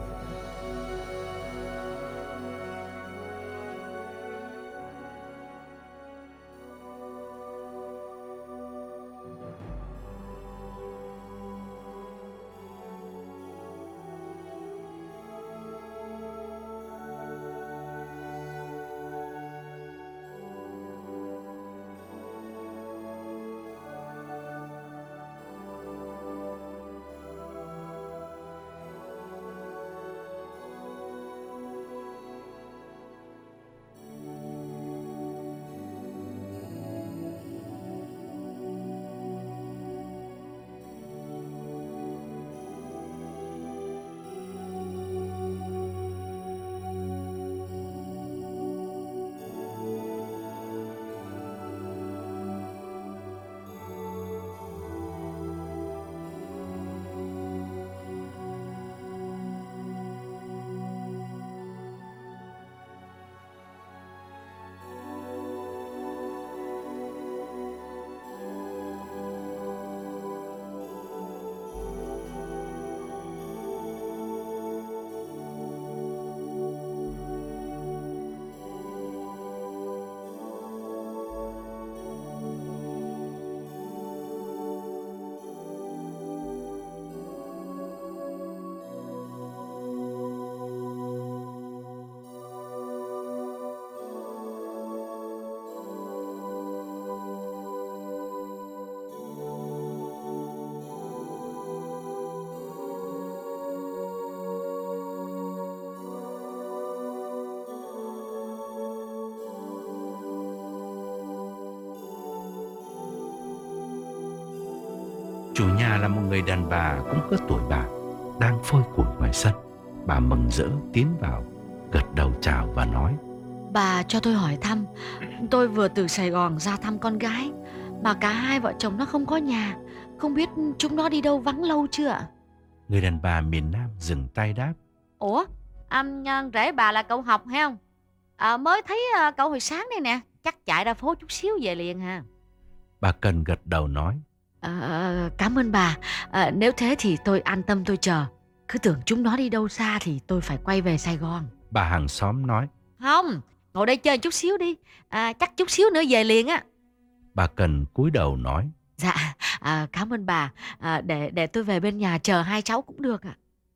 Chủ nhà là một người đàn bà cũng cỡ tuổi bà, đang phơi củi ngoài sân. Bà mừng rỡ tiến vào, gật đầu chào và nói: Bà cho tôi hỏi thăm. Tôi vừa từ Sài Gòn ra thăm con gái, mà cả hai vợ chồng nó không có nhà. Không biết chúng nó đi đâu vắng lâu chưa ạ? Người đàn bà miền Nam dừng tay đáp: Ủa, à, rể bà là cậu Học hay không? À, mới thấy à, cậu hồi sáng đây nè. Chắc chạy ra phố chút xíu về liền ha. Bà Cần gật đầu nói: à, Cảm ơn bà. à, Nếu thế thì tôi an tâm tôi chờ. Cứ tưởng chúng nó đi đâu xa thì tôi phải quay về Sài Gòn. Bà hàng xóm nói: Không, ngồi đây chơi chút xíu đi. à, Chắc chút xíu nữa về liền á. Bà Cần cúi đầu nói: Dạ, à, cảm ơn bà. à, để để tôi về bên nhà chờ hai cháu cũng được ạ.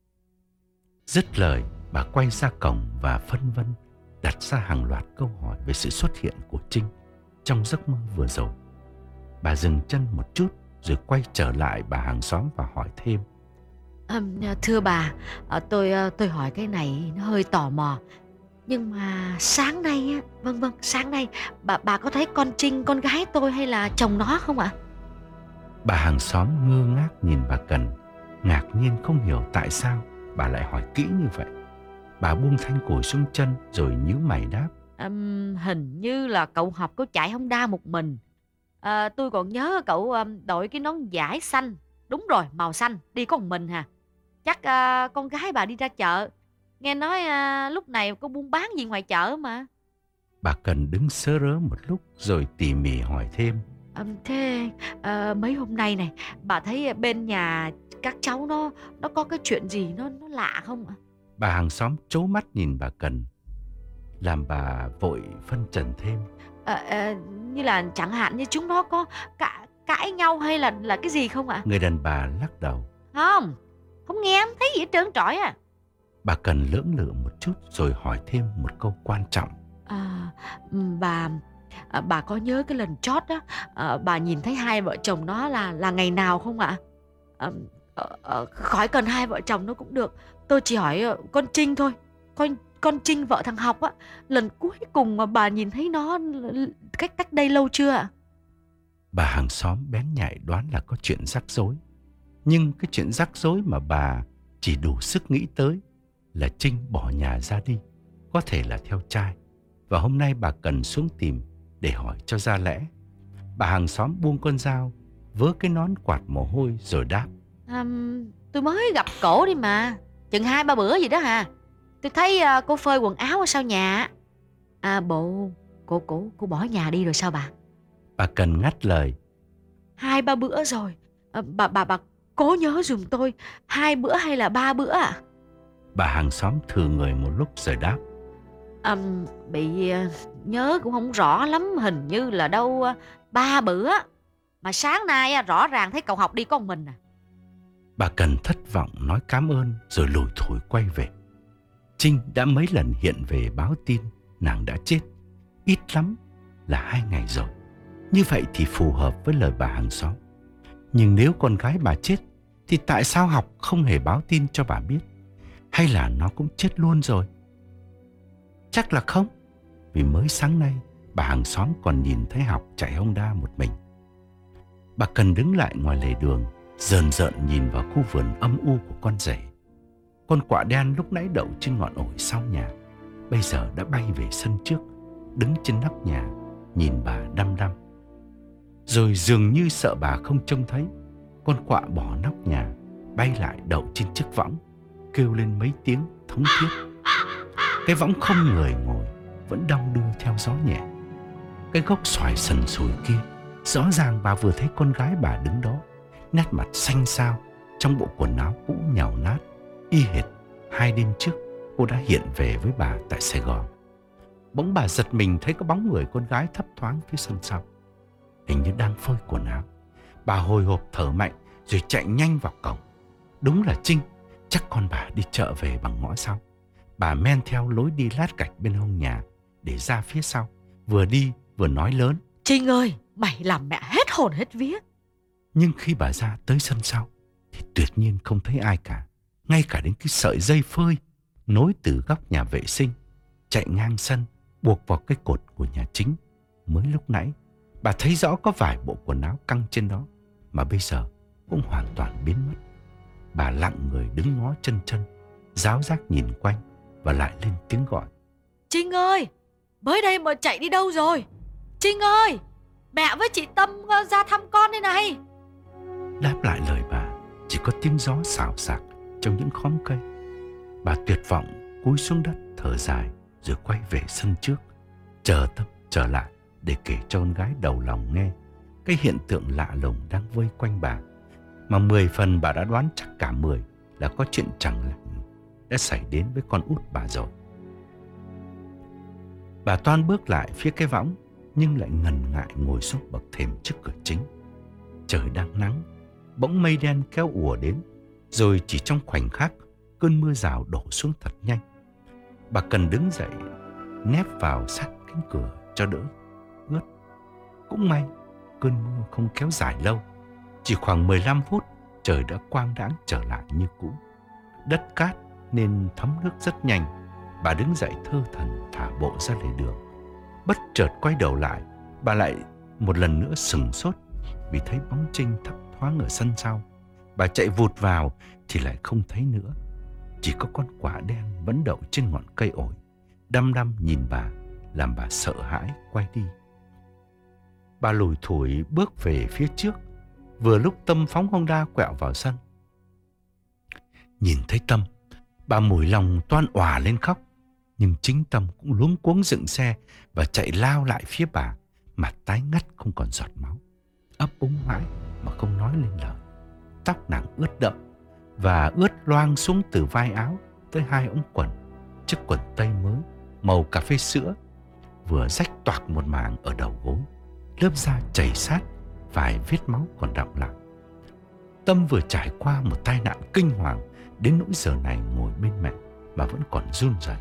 Dứt lời, bà quay ra cổng và phân vân đặt ra hàng loạt câu hỏi về sự xuất hiện của Trinh trong giấc mơ vừa rồi. Bà dừng chân một chút rồi quay trở lại bà hàng xóm và hỏi thêm: à, Thưa bà, à, tôi à, tôi hỏi cái này nó hơi tò mò. Nhưng mà sáng nay á, vâng vâng, sáng nay bà bà có thấy con Trinh, con gái tôi hay là chồng nó không ạ? Bà hàng xóm ngơ ngác nhìn bà Cần, ngạc nhiên không hiểu tại sao bà lại hỏi kỹ như vậy. Bà buông thanh củi xuống chân rồi nhíu mày đáp: Ừm, hình như là cậu Học có chạy Honda một mình. à, Tôi còn nhớ cậu um, đội cái nón vải xanh. Đúng rồi, màu xanh, đi có một mình hà. Chắc à, con gái bà đi ra chợ. Nghe nói à, lúc này có buôn bán gì ngoài chợ mà. Bà Cần đứng sớ rớ một lúc rồi tỉ mỉ hỏi thêm: Ừm, thế à, mấy hôm nay này bà thấy bên nhà các cháu nó nó có cái chuyện gì nó nó lạ không ạ? Bà hàng xóm trố mắt nhìn bà Cần, làm bà vội phân trần thêm: à, à, Như là chẳng hạn như chúng nó có cãi, cãi nhau hay là là cái gì không ạ? Người đàn bà lắc đầu. Không, không nghe em thấy gì hết trơn trọi à. Bà Cần lưỡng lự một chút rồi hỏi thêm một câu quan trọng: à, bà à, bà có nhớ cái lần chót á, à, bà nhìn thấy hai vợ chồng nó là là ngày nào không ạ? à, à, à, Khỏi cần hai vợ chồng nó cũng được. Tôi chỉ hỏi uh, con Trinh thôi. Con con Trinh vợ thằng Học á, lần cuối cùng mà bà nhìn thấy nó cách cách đây lâu chưa ạ? Bà hàng xóm bén nhạy đoán là có chuyện rắc rối. Nhưng cái chuyện rắc rối mà bà chỉ đủ sức nghĩ tới là Trinh bỏ nhà ra đi, có thể là theo trai. Và hôm nay bà Cần xuống tìm để hỏi cho ra lẽ. Bà hàng xóm buông con dao, vớ cái nón quạt mồ hôi rồi đáp: à, Tôi mới gặp cổ đi mà, chừng hai ba bữa gì đó hà. Tôi thấy uh, cô phơi quần áo ở sau nhà. À bộ cô cô cô bỏ nhà đi rồi sao bà? Bà Cần ngắt lời: Hai ba bữa rồi. à, Bà bà bà cố nhớ giùm tôi, hai bữa hay là ba bữa ạ? Bà hàng xóm thừ người một lúc rồi đáp: à, Bị uh, nhớ cũng không rõ lắm. Hình như là đâu uh, ba bữa. Mà sáng nay uh, rõ ràng thấy cậu Học đi con mình à. Bà Cần thất vọng nói cảm ơn rồi lủi thủi quay về. Trinh đã mấy lần hiện về báo tin nàng đã chết, ít lắm là hai ngày rồi. Như vậy thì phù hợp với lời bà hàng xóm. Nhưng nếu con gái bà chết thì tại sao Học không hề báo tin cho bà biết? Hay là nó cũng chết luôn rồi? Chắc là không, vì mới sáng nay bà hàng xóm còn nhìn thấy Học chạy Honda một mình. Bà Cần đứng lại ngoài lề đường, rờn rợn nhìn vào khu vườn âm u của con rể. Con quạ đen lúc nãy đậu trên ngọn ổi sau nhà, bây giờ đã bay về sân trước, đứng trên nóc nhà, nhìn bà đăm đăm. Rồi dường như sợ bà không trông thấy, con quạ bỏ nóc nhà, bay lại đậu trên chiếc võng, kêu lên mấy tiếng thống thiết. Cái võng không người ngồi, vẫn đong đưa theo gió nhẹ. Cái gốc xoài sần sùi kia, rõ ràng bà vừa thấy con gái bà đứng đó, nét mặt xanh xao, trong bộ quần áo cũ nhàu nát, y hệt hai đêm trước cô đã hiện về với bà tại Sài Gòn. Bỗng bà giật mình thấy có bóng người con gái thấp thoáng phía sân sau, hình như đang phơi quần áo. Bà hồi hộp thở mạnh rồi chạy nhanh vào cổng. Đúng là Trinh, chắc con bà đi chợ về bằng ngõ sau. Bà men theo lối đi lát gạch bên hông nhà để ra phía sau, vừa đi vừa nói lớn: Trinh ơi, mày làm mẹ hết hồn hết vía. Nhưng khi bà ra tới sân sau thì tuyệt nhiên không thấy ai cả. Ngay cả đến cái sợi dây phơi nối từ góc nhà vệ sinh chạy ngang sân buộc vào cái cột của nhà chính, mới lúc nãy bà thấy rõ có vài bộ quần áo căng trên đó, mà bây giờ cũng hoàn toàn biến mất. Bà lặng người đứng ngó chân chân, ráo rác nhìn quanh và lại lên tiếng gọi. Trinh ơi, mới đây mà chạy đi đâu rồi? Trinh ơi, mẹ với chị Tâm ra thăm con đây này. Đáp lại lời bà chỉ có tiếng gió xào xạc trong những khóm cây. Bà tuyệt vọng cúi xuống đất thở dài rồi quay về sân trước, chờ Tâm trở lại để kể cho con gái đầu lòng nghe cái hiện tượng lạ lùng đang vây quanh bà, mà mười phần bà đã đoán chắc cả mười là có chuyện chẳng lành đã xảy đến với con út bà rồi. Bà toan bước lại phía cái võng nhưng lại ngần ngại ngồi xuống bậc thềm trước cửa chính. Trời đang nắng, bỗng mây đen kéo ùa đến, rồi chỉ trong khoảnh khắc cơn mưa rào đổ xuống thật nhanh. Bà cần đứng dậy nép vào sát cánh cửa cho đỡ ướt. Cũng may cơn mưa không kéo dài lâu, chỉ khoảng mười lăm phút trời đã quang đãng trở lại như cũ. Đất cát nên thấm nước rất nhanh. Bà đứng dậy thơ thẩn thả bộ ra lề đường. Bất chợt quay đầu lại, bà lại một lần nữa sửng sốt vì thấy bóng Trinh thấp thoáng ở sân sau. Bà chạy vụt vào thì lại không thấy nữa. Chỉ có con quả đen vẫn đậu trên ngọn cây ổi, đăm đăm nhìn bà, làm bà sợ hãi quay đi. Bà lủi thủi bước về phía trước. Vừa lúc Tâm phóng Honda quẹo vào sân. Nhìn thấy Tâm, bà mủi lòng toan òa lên khóc. Nhưng chính Tâm cũng luống cuống dựng xe và chạy lao lại phía bà, mặt tái ngắt không còn giọt máu, ấp úng mãi mà không nói lên lời. Tóc nàng ướt đẫm và ướt loang xuống từ vai áo tới hai ống quần, chiếc quần tây mới màu cà phê sữa vừa rách toạc một mảng ở đầu gối, lớp da chảy sát, vài vết máu còn đọng lại. Tâm vừa trải qua một tai nạn kinh hoàng, đến nỗi giờ này ngồi bên mẹ mà vẫn còn run rẩy.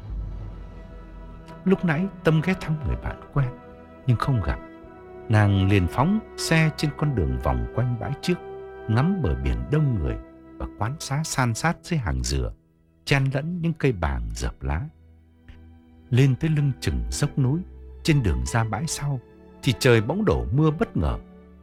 Lúc nãy Tâm ghé thăm người bạn quen nhưng không gặp. Nàng liền phóng xe trên con đường vòng quanh bãi trước, ngắm bờ biển đông người và quán xá san sát dưới hàng dừa, chen lẫn những cây bàng dợp lá. Lên tới lưng chừng dốc núi, trên đường ra bãi sau thì trời bỗng đổ mưa bất ngờ.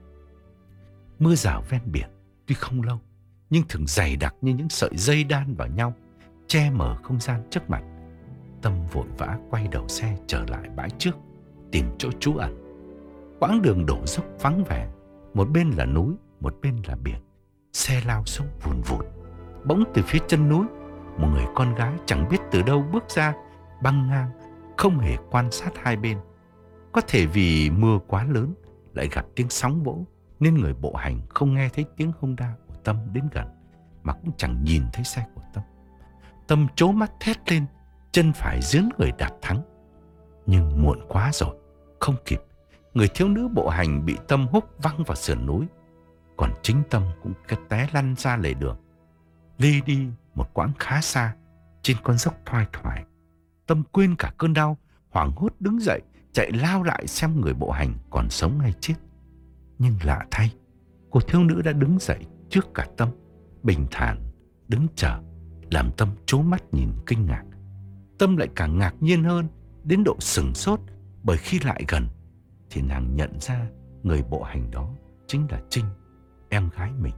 Mưa rào ven biển tuy không lâu nhưng thường dày đặc như những sợi dây đan vào nhau, che mờ không gian trước mặt. Tâm vội vã quay đầu xe trở lại bãi trước, tìm chỗ trú ẩn. Quãng đường đổ dốc vắng vẻ, một bên là núi, một bên là biển. Xe lao xuống vùn vụt. Bỗng từ phía chân núi, một người con gái chẳng biết từ đâu bước ra, băng ngang, không hề quan sát hai bên. Có thể vì mưa quá lớn, lại gặp tiếng sóng vỗ, nên người bộ hành không nghe thấy tiếng Honda của Tâm đến gần, mà cũng chẳng nhìn thấy xe của Tâm. Tâm trố mắt thét lên, chân phải dướn người đạp thắng. Nhưng muộn quá rồi, không kịp. Người thiếu nữ bộ hành bị Tâm húc văng vào sườn núi, còn chính Tâm cũng té lăn ra lề đường. Lê đi một quãng khá xa, trên con dốc thoai thoải. Tâm quên cả cơn đau, hoảng hốt đứng dậy, chạy lao lại xem người bộ hành còn sống hay chết. Nhưng lạ thay, cô thiếu nữ đã đứng dậy trước cả Tâm, bình thản đứng chờ, làm Tâm trố mắt nhìn kinh ngạc. Tâm lại càng ngạc nhiên hơn, đến độ sửng sốt, bởi khi lại gần thì nàng nhận ra người bộ hành đó chính là Trinh, em gái mình.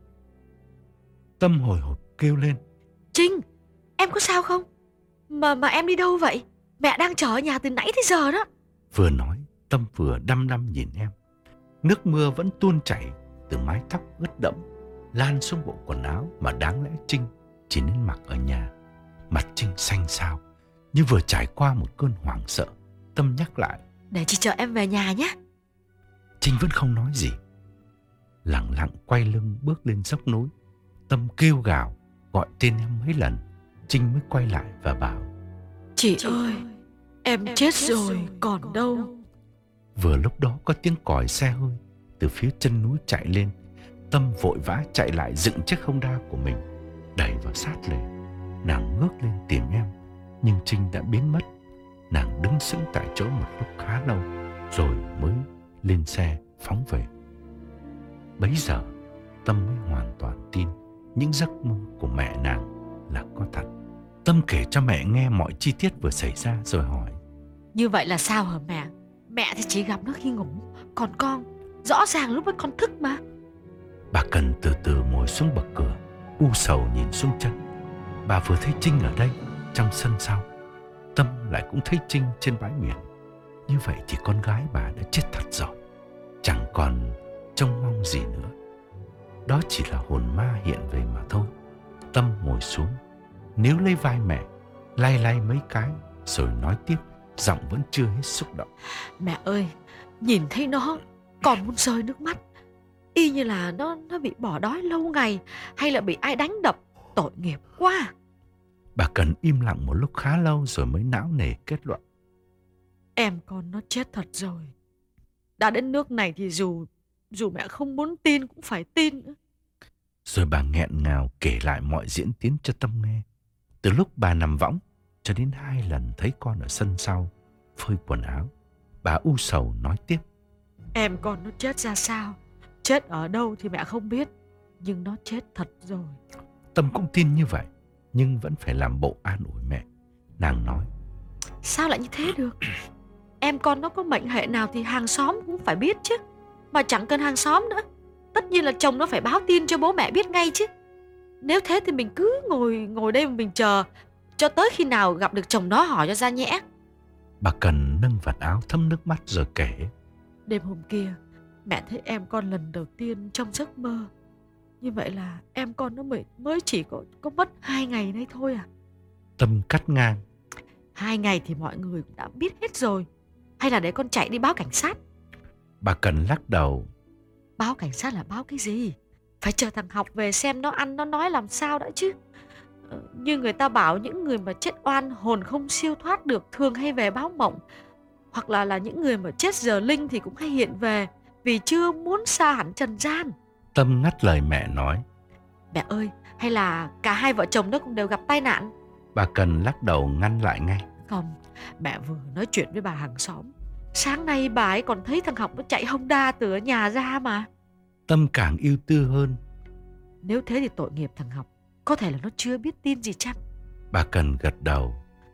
Tâm hồi hộp kêu lên: Trinh, em có sao không? Mà mà em đi đâu vậy? Mẹ đang chờ ở nhà từ nãy tới giờ đó. Vừa nói, Tâm vừa đăm đăm nhìn em. Nước mưa vẫn tuôn chảy từ mái tóc ướt đẫm, lan xuống bộ quần áo mà đáng lẽ Trinh chỉ nên mặc ở nhà. Mặt Trinh xanh xao, như vừa trải qua một cơn hoảng sợ. Tâm nhắc lại: Để chị chờ em về nhà nhé. Trinh vẫn không nói gì, lặng lặng quay lưng bước lên dốc núi. Tâm kêu gào gọi tên em mấy lần, Trinh mới quay lại và bảo: Chị ơi, em chết rồi còn đâu. Vừa lúc đó có tiếng còi xe hơi từ phía chân núi chạy lên. Tâm vội vã chạy lại dựng chiếc Honda của mình, đẩy vào sát lề. Nàng ngước lên tìm em, nhưng Trinh đã biến mất. Nàng đứng sững tại chỗ một lúc khá lâu, rồi mới lên xe phóng về. Bấy giờ Tâm mới hoàn toàn tin những giấc mơ của mẹ nàng là có thật. Tâm kể cho mẹ nghe mọi chi tiết vừa xảy ra rồi hỏi: Như vậy là sao hả mẹ? Mẹ thì chỉ gặp nó khi ngủ, còn con rõ ràng lúc ấy con thức mà. Bà Cần từ từ ngồi xuống bậc cửa, u sầu nhìn xuống chân. Bà vừa thấy Trinh ở đây, trong sân sau. Tâm lại cũng thấy Trinh trên bãi biển. Như vậy thì con gái bà đã chết thật rồi, chẳng còn trông mong gì nữa. Đó chỉ là hồn ma hiện về mà thôi. Tâm ngồi xuống, níu lấy vai mẹ, lay lay mấy cái, rồi nói tiếp, giọng vẫn chưa hết xúc động. Mẹ ơi, nhìn thấy nó còn muốn rơi nước mắt. Y như là nó nó bị bỏ đói lâu ngày, hay là bị ai đánh đập. Tội nghiệp quá. Bà Cần im lặng một lúc khá lâu rồi mới não nề kết luận. Em con nó chết thật rồi. Đã đến nước này thì dù Dù mẹ không muốn tin cũng phải tin nữa. Rồi bà nghẹn ngào kể lại mọi diễn tiến cho Tâm nghe. Từ lúc bà nằm võng cho đến hai lần thấy con ở sân sau phơi quần áo. Bà u sầu nói tiếp. Em con nó chết ra sao, chết ở đâu thì mẹ không biết, nhưng nó chết thật rồi. Tâm cũng tin như vậy, nhưng vẫn phải làm bộ an ủi mẹ. Nàng nói. Sao lại như thế được? Em con nó có mệnh hệ nào thì hàng xóm cũng phải biết chứ. Mà chẳng cần hàng xóm nữa, tất nhiên là chồng nó phải báo tin cho bố mẹ biết ngay chứ. Nếu thế thì mình cứ ngồi ngồi đây mà mình chờ cho tới khi nào gặp được chồng nó hỏi cho ra nhẽ. Bà Cần nâng vạt áo thấm nước mắt rồi kể. Đêm hôm kia mẹ thấy em con lần đầu tiên trong giấc mơ. Như vậy là em con nó mới, mới chỉ có, có mất hai ngày nay thôi à? Tâm cắt ngang. Hai ngày thì mọi người cũng đã biết hết rồi. Hay là để con chạy đi báo cảnh sát? Bà Cần lắc đầu. Báo cảnh sát là báo cái gì? Phải chờ thằng Học về xem nó ăn nó nói làm sao đã chứ. ờ, Như người ta bảo những người mà chết oan hồn không siêu thoát được thường hay về báo mộng. Hoặc là là những người mà chết giờ linh thì cũng hay hiện về, vì chưa muốn xa hẳn trần gian. Tâm ngắt lời mẹ nói. Mẹ ơi, hay là cả hai vợ chồng nó cũng đều gặp tai nạn? Bà Cần lắc đầu ngăn lại ngay. Không, mẹ vừa nói chuyện với bà hàng xóm. Sáng nay bà ấy còn thấy thằng Học nó chạy Honda từ ở nhà ra mà. Tâm càng yêu tư hơn. Nếu thế thì tội nghiệp thằng Học. Có thể là nó chưa biết tin gì chăng? Bà Cần gật đầu.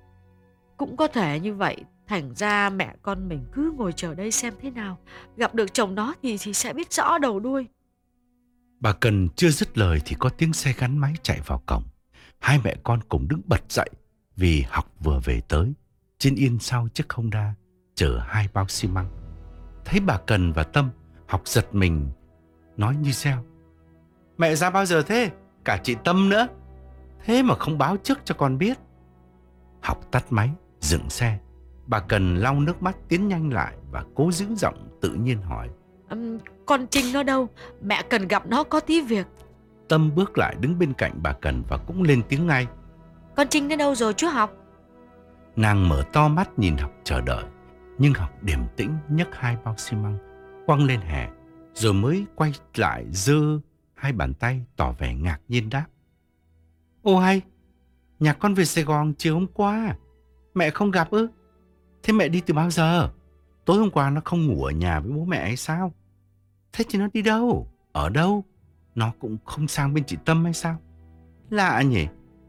Cũng có thể như vậy. Thành ra mẹ con mình cứ ngồi chờ đây xem thế nào. Gặp được chồng nó thì, thì sẽ biết rõ đầu đuôi. Bà Cần chưa dứt lời thì có tiếng xe gắn máy chạy vào cổng. Hai mẹ con cùng đứng bật dậy vì Học vừa về tới. Trên yên sau chiếc Honda chở hai bao xi măng. Thấy bà Cần và Tâm, Học giật mình nói như reo. Mẹ ra bao giờ thế? Cả chị Tâm nữa. Thế mà không báo trước cho con biết. Học tắt máy, dừng xe. Bà Cần lau nước mắt tiến nhanh lại và cố giữ giọng tự nhiên hỏi. um, Con Trinh nó đâu? Mẹ cần gặp nó có tí việc. Tâm bước lại đứng bên cạnh bà Cần và cũng lên tiếng ngay. Con Trinh nó đâu rồi chú Học? Nàng mở to mắt nhìn Học chờ đợi. Nhưng Học điềm tĩnh nhấc hai bao xi măng quăng lên hè, rồi mới quay lại giơ hai bàn tay tỏ vẻ ngạc nhiên đáp. Ô hay, nhà con về Sài Gòn chiều hôm qua. Mẹ không gặp ư? Thế mẹ đi từ bao giờ? Tối hôm qua nó không ngủ ở nhà với bố mẹ hay sao? Thế thì nó đi đâu? Ở đâu? Nó cũng không sang bên chị Tâm hay sao? Lạ nhỉ?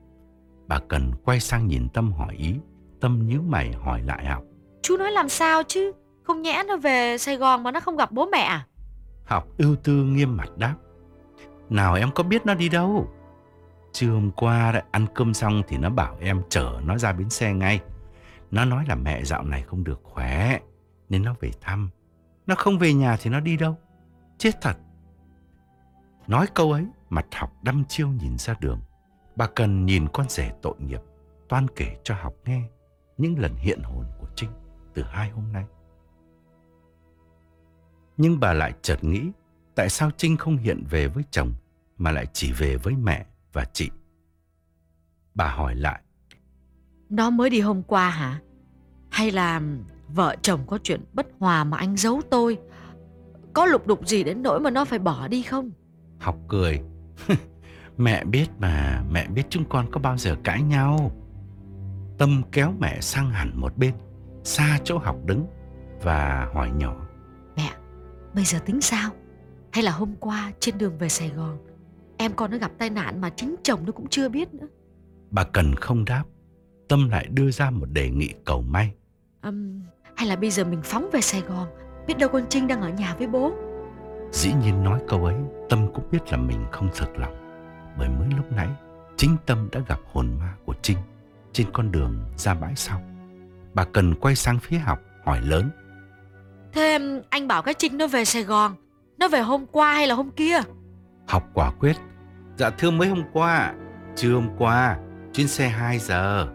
Bà Cần quay sang nhìn Tâm hỏi ý. Tâm nhíu mày hỏi lại Học. Chú nói làm sao chứ? Không nhẽ nó về Sài Gòn mà nó không gặp bố mẹ à? Học ưu tư nghiêm mặt đáp. Nào em có biết nó đi đâu? Trưa hôm qua đã ăn cơm xong thì nó bảo em chở nó ra bến xe ngay. Nó nói là mẹ dạo này không được khỏe nên nó về thăm. Nó không về nhà thì nó đi đâu? Chết thật. Nói câu ấy, mặt Học đăm chiêu nhìn ra đường. Bà Cần nhìn con rể tội nghiệp, toan kể cho Học nghe những lần hiện hồn của Trinh từ hai hôm nay. Nhưng bà lại chợt nghĩ, tại sao Trinh không hiện về với chồng mà lại chỉ về với mẹ và chị? Bà hỏi lại. Nó mới đi hôm qua hả? Hay là vợ chồng có chuyện bất hòa mà anh giấu tôi? Có lục đục gì đến nỗi mà nó phải bỏ đi không? Học cười. Mẹ biết mà, mẹ biết chúng con có bao giờ cãi nhau. Tâm kéo mẹ sang hẳn một bên, xa chỗ Học đứng, và hỏi nhỏ. Mẹ, bây giờ tính sao? Hay là hôm qua trên đường về Sài Gòn em con nó gặp tai nạn mà chính chồng nó cũng chưa biết nữa? Bà Cần không đáp. Tâm lại đưa ra một đề nghị cầu may. um, Hay là bây giờ mình phóng về Sài Gòn, biết đâu con Trinh đang ở nhà với bố. Dĩ nhiên nói câu ấy, Tâm cũng biết là mình không thật lòng, bởi mới lúc nãy chính Tâm đã gặp hồn ma của Trinh trên con đường ra bãi sau. Bà Cần quay sang phía Học hỏi lớn: Thế anh bảo cái Trinh nó về Sài Gòn, nó về hôm qua hay là hôm kia? Học quả quyết: Dạ thưa, mới hôm qua, trưa hôm qua, chuyến xe hai giờ.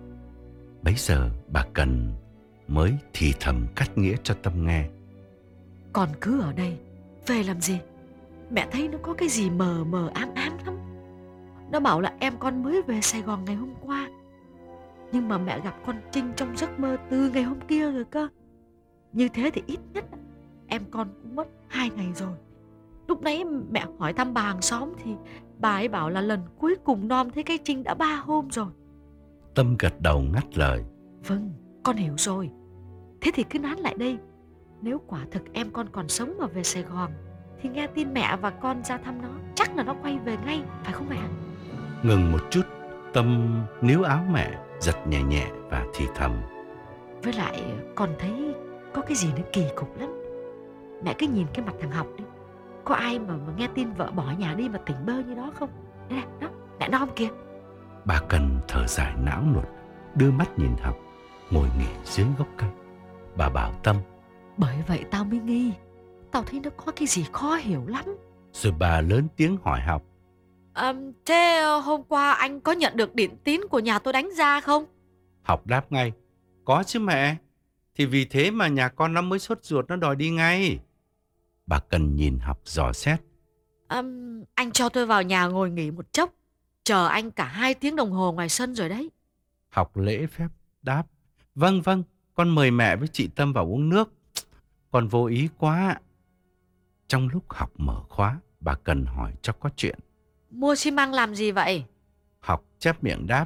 Bấy giờ bà Cần mới thì thầm cắt nghĩa cho Tâm nghe: Còn cứ ở đây, về làm gì? Mẹ thấy nó có cái gì mờ mờ ám ám lắm. Nó bảo là em con mới về Sài Gòn ngày hôm qua, nhưng mà mẹ gặp con Trinh trong giấc mơ từ ngày hôm kia rồi cơ. Như thế thì ít nhất em con cũng mất hai ngày rồi. Lúc nãy mẹ hỏi thăm bà hàng xóm thì bà ấy bảo là lần cuối cùng Nom thấy cái Trinh đã ba hôm rồi. Tâm gật đầu ngắt lời: Vâng, con hiểu rồi. Thế thì cứ nán lại đây. Nếu quả thực em con còn sống mà về Sài Gòn thì nghe tin mẹ và con ra thăm nó, chắc là nó quay về ngay, phải không mẹ? Ngừng một chút, Tâm níu áo mẹ, giật nhẹ nhẹ và thì thầm: Với lại con thấy có cái gì nó kỳ cục lắm. Mẹ cứ nhìn cái mặt thằng Học đi. Có ai mà, mà nghe tin vợ bỏ nhà đi mà tỉnh bơ như đó không? Đây này, đó, mẹ Nom kìa. Bà Cần thở dài não nuột, đưa mắt nhìn Học ngồi nghỉ dưới gốc cây. Bà bảo Tâm: Bởi vậy tao mới nghi. Tao thấy nó có cái gì khó hiểu lắm. Rồi bà lớn tiếng hỏi Học: à, Thế hôm qua anh có nhận được điện tín của nhà tôi đánh ra không? Học đáp ngay: Có chứ mẹ. Thì vì thế mà nhà con nó mới sốt ruột, nó đòi đi ngay. Bà Cần nhìn Học dò xét: à, Anh cho tôi vào nhà ngồi nghỉ một chốc. Chờ anh cả hai tiếng đồng hồ ngoài sân rồi đấy. Học lễ phép đáp: Vâng vâng, con mời mẹ với chị Tâm vào uống nước. Con vô ý quá. Trong lúc Học mở khóa, bà Cần hỏi cho có chuyện: Mua xi măng làm gì vậy? Học chép miệng đáp: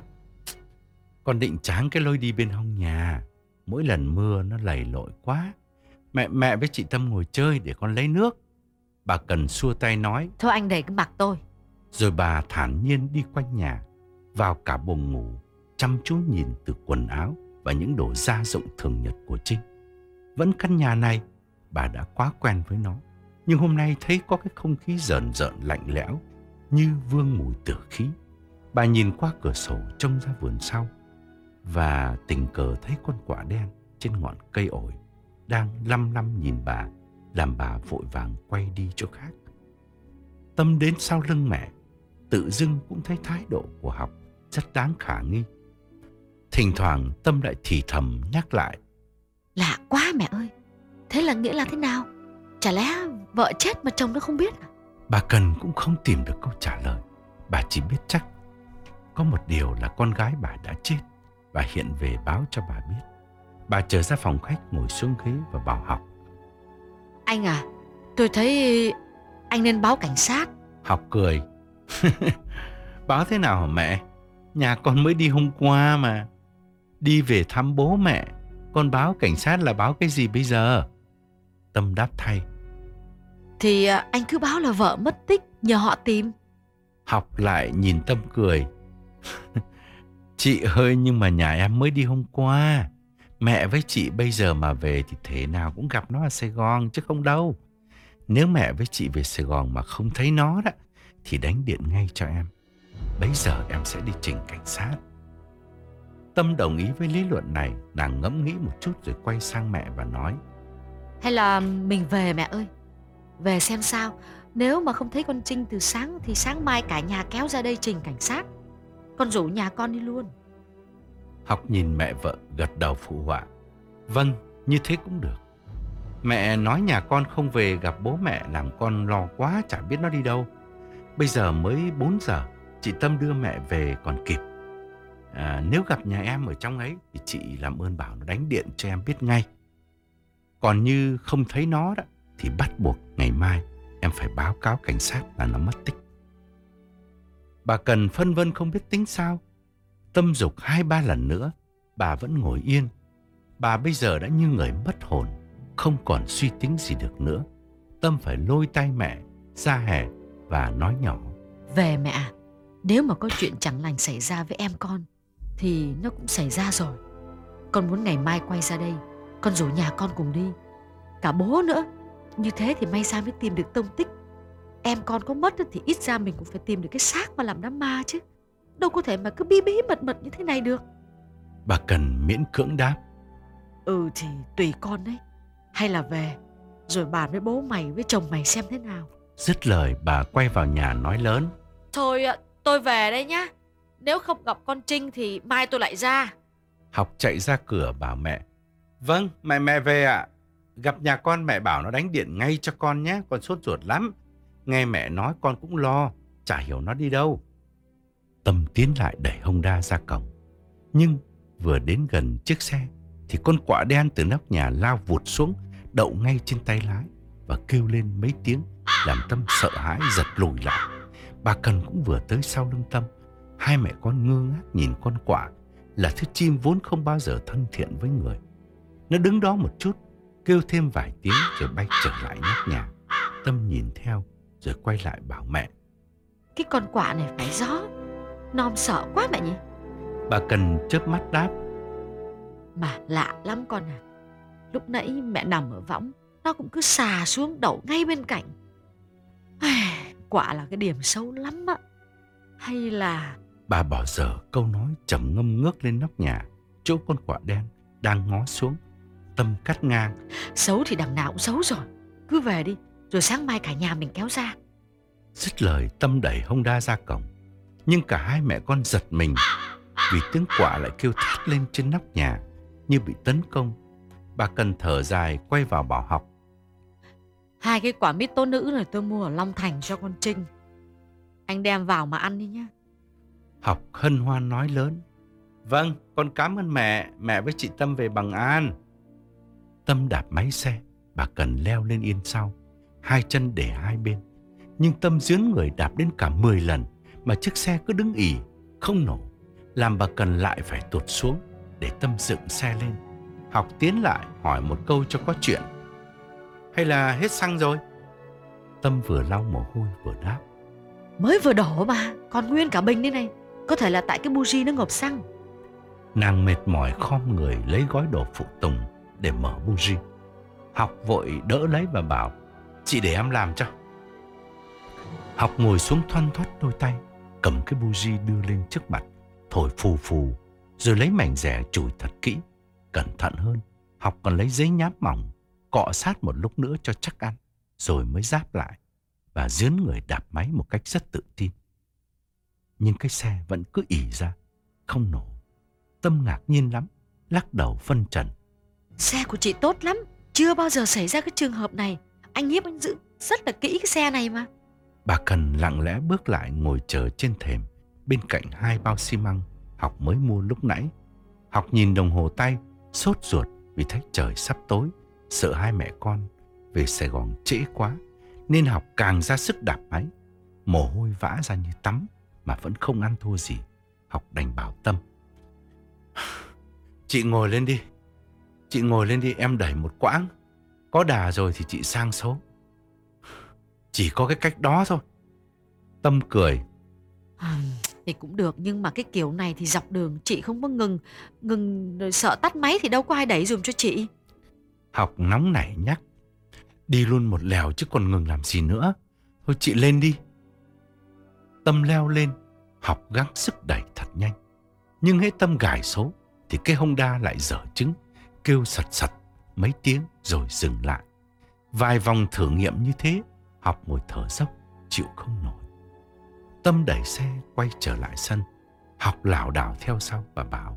Con định tráng cái lối đi bên hông nhà. Mỗi lần mưa nó lầy lội quá. Mẹ mẹ với chị Tâm ngồi chơi để con lấy nước. Bà Cần xua tay nói: Thôi anh để cái mặt tôi. Rồi bà thản nhiên đi quanh nhà, vào cả buồng ngủ, chăm chú nhìn từ quần áo và những đồ gia dụng thường nhật của Trinh. Vẫn căn nhà này, bà đã quá quen với nó. Nhưng hôm nay thấy có cái không khí rờn rợn lạnh lẽo, như vương mùi tử khí. Bà nhìn qua cửa sổ trông ra vườn sau, và tình cờ thấy con quả đen trên ngọn cây ổi đang lăm lăm nhìn bà, làm bà vội vàng quay đi chỗ khác. Tâm đến sau lưng mẹ, tự dưng cũng thấy thái độ của Học rất đáng khả nghi. Thỉnh thoảng Tâm lại thì thầm nhắc lại: Lạ quá mẹ ơi. Thế là nghĩa là thế nào? Chả lẽ vợ chết mà chồng nó không biết à? Bà Cần cũng không tìm được câu trả lời. Bà chỉ biết chắc có một điều là con gái bà đã chết, và hiện về báo cho bà biết. Bà trở ra phòng khách, ngồi xuống ghế và bảo Học: Anh à, tôi thấy anh nên báo cảnh sát. Học cười: Báo thế nào hả mẹ? Nhà con mới đi hôm qua mà. Đi về thăm bố mẹ. Con báo cảnh sát là báo cái gì bây giờ? Tâm đáp thay: Thì anh cứ báo là vợ mất tích, nhờ họ tìm. Học lại nhìn Tâm cười: Chị ơi, nhưng mà nhà em mới đi hôm qua. Mẹ với chị bây giờ mà về thì thế nào cũng gặp nó ở Sài Gòn chứ không đâu. Nếu mẹ với chị về Sài Gòn mà không thấy nó đó, thì đánh điện ngay cho em. Bấy giờ em sẽ đi trình cảnh sát. Tâm đồng ý với lý luận này. Nàng ngẫm nghĩ một chút rồi quay sang mẹ và nói: Hay là mình về mẹ ơi. Về xem sao. Nếu mà không thấy con Trinh từ sáng thì sáng mai cả nhà kéo ra đây trình cảnh sát. Con rủ nhà con đi luôn. Học nhìn mẹ vợ gật đầu phụ họa: Vâng, như thế cũng được. Mẹ nói nhà con không về gặp bố mẹ làm con lo quá, chả biết nó đi đâu. Bây giờ mới bốn giờ, chị Tâm đưa mẹ về còn kịp. à, Nếu gặp nhà em ở trong ấy thì chị làm ơn bảo nó đánh điện cho em biết ngay. Còn như không thấy nó đó thì bắt buộc ngày mai em phải báo cáo cảnh sát là nó mất tích. Bà Cần phân vân không biết tính sao. Tâm dục hai ba lần nữa, bà vẫn ngồi yên. Bà bây giờ đã như người mất hồn, không còn suy tính gì được nữa. Tâm phải lôi tay mẹ ra hè và nói nhỏ: Về mẹ à. Nếu mà có chuyện chẳng lành xảy ra với em con thì nó cũng xảy ra rồi. Con muốn ngày mai quay ra đây, con rủ nhà con cùng đi, cả bố nữa. Như thế thì may sao mới tìm được tông tích. Em con có mất thì ít ra mình cũng phải tìm được cái xác mà làm đám ma chứ. Đâu có thể mà cứ bí bí mật mật như thế này được. Bà Cần miễn cưỡng đáp. Ừ thì tùy con đấy. Hay là về rồi bàn với bố mày với chồng mày xem thế nào. Dứt lời bà quay vào nhà nói lớn. Thôi tôi về đây nhá. Nếu không gặp con Trinh thì mai tôi lại ra. Học chạy ra cửa bảo mẹ. Vâng, mẹ mẹ về ạ. Gặp nhà con mẹ bảo nó đánh điện ngay cho con nhé, con sốt ruột lắm. Nghe mẹ nói con cũng lo, chả hiểu nó đi đâu. Tâm tiến lại đẩy Honda ra cổng. Nhưng vừa đến gần chiếc xe thì con quạ đen từ nóc nhà lao vụt xuống, đậu ngay trên tay lái và kêu lên mấy tiếng làm Tâm sợ hãi giật lùi lại. Bà Cần cũng vừa tới sau lưng Tâm. Hai mẹ con ngơ ngác nhìn con quạ, là thứ chim vốn không bao giờ thân thiện với người. Nó đứng đó một chút, kêu thêm vài tiếng rồi bay trở lại nóc nhà. Tâm nhìn theo rồi quay lại bảo mẹ. Cái con quạ này phải gió, Nom sợ quá mẹ nhỉ. Bà Cần chớp mắt đáp. Mà lạ lắm con à. Lúc nãy mẹ nằm ở võng, nó cũng cứ xà xuống đậu ngay bên cạnh. Quả là cái điểm xấu lắm á. Hay là... Bà bỏ dở câu nói trầm ngâm ngước lên nóc nhà, chỗ con quạ đen đang ngó xuống. Tâm cắt ngang. Xấu thì đằng nào cũng xấu rồi. Cứ về đi, rồi sáng mai cả nhà mình kéo ra. Dứt lời Tâm đẩy Honda ra cổng. Nhưng cả hai mẹ con giật mình vì tiếng quạ lại kêu thét lên trên nóc nhà như bị tấn công. Bà Cần thở dài quay vào bảo Học. Hai cái quả mít tố nữ này tôi mua ở Long Thành cho con Trinh. Anh đem vào mà ăn đi nhá. Học hân hoan nói lớn. Vâng, con cảm ơn mẹ. Mẹ với chị Tâm về bằng an. Tâm đạp máy xe. Bà Cần leo lên yên sau, hai chân để hai bên. Nhưng Tâm dướn người đạp đến cả mười lần mà chiếc xe cứ đứng ì không nổ, làm bà Cần lại phải tụt xuống để Tâm dựng xe lên. Học tiến lại hỏi một câu cho có chuyện. Hay là hết xăng rồi? Tâm vừa lau mồ hôi vừa đáp. Mới vừa đổ mà, còn nguyên cả bình đây này. Có thể là tại cái buji nó ngộp xăng. Nàng mệt mỏi khom người lấy gói đồ phụ tùng để mở buji. Học vội đỡ lấy và bảo. Chị để em làm cho. Học ngồi xuống thoăn thoắt đôi tay, cầm cái buji đưa lên trước mặt, thổi phù phù, rồi lấy mảnh rẻ chùi thật kỹ. Cẩn thận hơn, Học còn lấy giấy nháp mỏng cọ sát một lúc nữa cho chắc ăn, rồi mới ráp lại và dướn người đạp máy một cách rất tự tin. Nhưng cái xe vẫn cứ ỉ ra, không nổ. Tâm ngạc nhiên lắm, lắc đầu phân trần. Xe của chị tốt lắm, chưa bao giờ xảy ra cái trường hợp này. Anh Hiếp anh giữ rất là kỹ cái xe này mà. Bà Cần lặng lẽ bước lại ngồi chờ trên thềm, bên cạnh hai bao xi măng Học mới mua lúc nãy. Học nhìn đồng hồ tay, sốt ruột vì thấy trời sắp tối, sợ hai mẹ con về Sài Gòn trễ quá, nên Học càng ra sức đạp máy. Mồ hôi vã ra như tắm mà vẫn không ăn thua gì. Học đành bảo Tâm. Chị ngồi lên đi. Chị ngồi lên đi, em đẩy một quãng. Có đà rồi thì chị sang số. Chỉ có cái cách đó thôi. Tâm cười. À, thì cũng được, nhưng mà cái kiểu này thì dọc đường chị không có ngừng. Ngừng rồi sợ tắt máy thì đâu có ai đẩy dùm cho chị. Học nóng nảy nhắc. Đi luôn một lèo chứ còn ngừng làm gì nữa. Thôi chị lên đi. Tâm leo lên. Học gắng sức đẩy thật nhanh. Nhưng hễ Tâm gài số thì cái Honda lại dở trứng, kêu sật sật mấy tiếng rồi dừng lại. Vài vòng thử nghiệm như thế, Học ngồi thở dốc, chịu không nổi. Tâm đẩy xe quay trở lại sân. Học lảo đảo theo sau và bảo.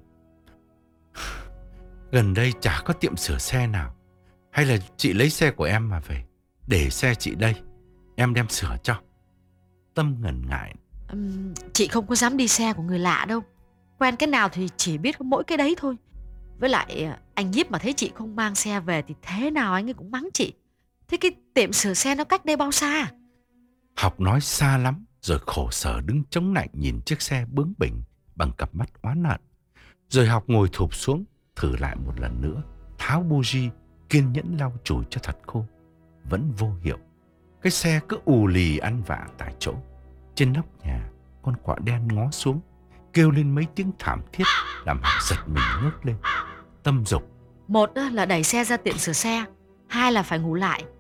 Gần đây chả có tiệm sửa xe nào. Hay là chị lấy xe của em mà về. Để xe chị đây, em đem sửa cho. Tâm ngần ngại. uhm, Chị không có dám đi xe của người lạ đâu. Quen cái nào thì chỉ biết có mỗi cái đấy thôi. Với lại anh Nhiếp mà thấy chị không mang xe về thì thế nào anh ấy cũng mắng chị. Thế cái tiệm sửa xe nó cách đây bao xa? Học nói xa lắm, rồi khổ sở đứng chống lạnh nhìn chiếc xe bướng bỉnh bằng cặp mắt oán hận. Rồi Học ngồi thụp xuống, thử lại một lần nữa, tháo buji, kiên nhẫn lau chùi cho thật khô. Vẫn vô hiệu. Cái xe cứ ù lì ăn vạ tại chỗ. Trên nóc nhà, con quạ đen ngó xuống, kêu lên mấy tiếng thảm thiết làm Học giật mình ngước lên. Tâm dục. Một là đẩy xe ra tiệm sửa xe, hai là phải ngủ lại.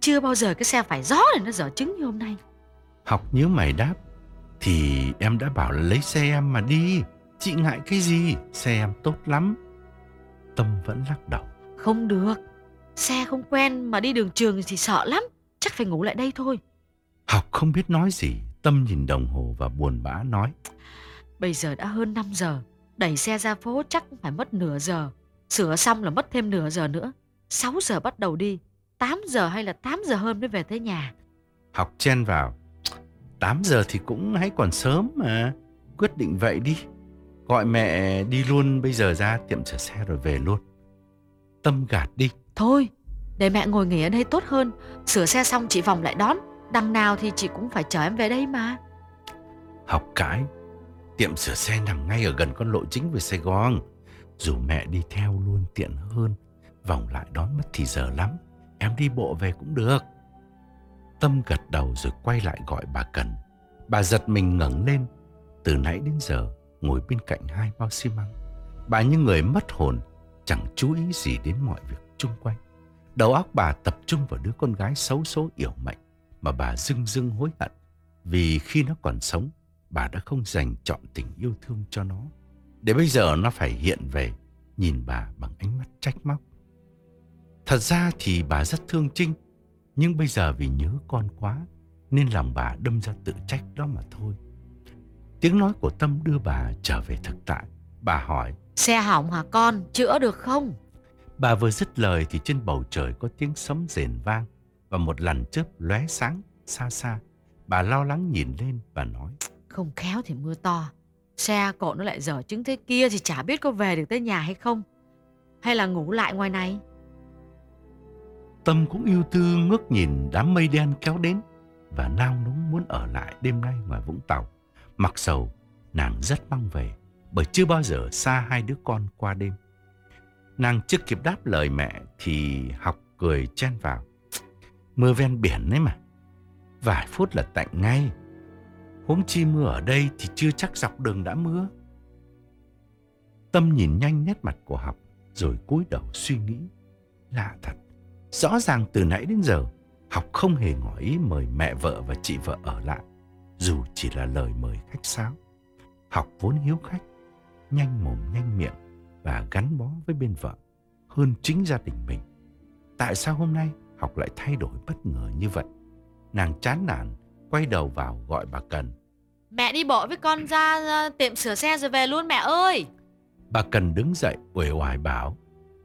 chưa bao giờ cái xe phải gió để nó dở chứng như hôm nay. Học nhíu mày đáp. Thì em đã bảo là lấy xe em mà đi. Chị ngại cái gì? Xe em tốt lắm. Tâm vẫn lắc đầu. Không được, xe không quen mà đi đường trường thì sợ lắm. Chắc phải ngủ lại đây thôi. Học không biết nói gì. Tâm nhìn đồng hồ và buồn bã nói. Bây giờ đã hơn năm giờ, đẩy xe ra phố chắc cũng phải mất nửa giờ. Sửa xong là mất thêm nửa giờ nữa. Sáu giờ bắt đầu đi, tám giờ hay là tám giờ hơn mới về tới nhà. Học chen vào. Tám giờ thì cũng hãy còn sớm mà. Quyết định vậy đi. Gọi mẹ đi luôn bây giờ ra tiệm sửa xe rồi về luôn. Tâm gạt đi. Thôi, để mẹ ngồi nghỉ ở đây tốt hơn. Sửa xe xong chị vòng lại đón. Đằng nào thì chị cũng phải chở em về đây mà. Học cãi. Tiệm sửa xe nằm ngay ở gần con lộ chính về Sài Gòn. Dù mẹ đi theo luôn tiện hơn. Vòng lại đón mất thì giờ lắm. Em đi bộ về cũng được. Tâm gật đầu rồi quay lại gọi bà Cần. Bà giật mình ngẩng lên. Từ nãy đến giờ ngồi bên cạnh hai bao xi măng. Bà như người mất hồn, chẳng chú ý gì đến mọi việc chung quanh. Đầu óc bà tập trung vào đứa con gái xấu số yểu mệnh mà bà dưng dưng hối hận. Vì khi nó còn sống, bà đã không dành trọn tình yêu thương cho nó. Để bây giờ nó phải hiện về, nhìn bà bằng ánh mắt trách móc. Thật ra thì bà rất thương Trinh, nhưng bây giờ vì nhớ con quá nên lòng bà đâm ra tự trách đó mà thôi. Tiếng nói của Tâm đưa bà trở về thực tại. Bà hỏi. Xe hỏng hả con, chữa được không? Bà vừa dứt lời thì trên bầu trời có tiếng sấm rền vang và một làn chớp lóe sáng xa xa. Bà lo lắng nhìn lên và nói. Không khéo thì mưa to, xe cộ nó lại dở chứng thế kia thì chả biết có về được tới nhà hay không. Hay là ngủ lại ngoài này? Tâm cũng ưu tư ngước nhìn đám mây đen kéo đến và nao núng muốn ở lại đêm nay ngoài Vũng Tàu. Mặc dầu nàng rất mong về, bởi chưa bao giờ xa hai đứa con qua đêm. Nàng chưa kịp đáp lời mẹ thì Học cười chen vào. Mưa ven biển ấy mà, vài phút là tạnh ngay. Huống chi mưa ở đây thì chưa chắc dọc đường đã mưa. Tâm nhìn nhanh nét mặt của Học rồi cúi đầu suy nghĩ. Lạ thật, rõ ràng từ nãy đến giờ Học không hề ngỏ ý mời mẹ vợ và chị vợ ở lại, dù chỉ là lời mời khách sáo. Học vốn hiếu khách, nhanh mồm nhanh miệng và gắn bó với bên vợ hơn chính gia đình mình. Tại sao hôm nay Học lại thay đổi bất ngờ như vậy? Nàng chán nản quay đầu vào gọi bà Cần. Mẹ đi bộ với con ra, ra tiệm sửa xe rồi về luôn mẹ ơi. Bà Cần đứng dậy uể oải bảo.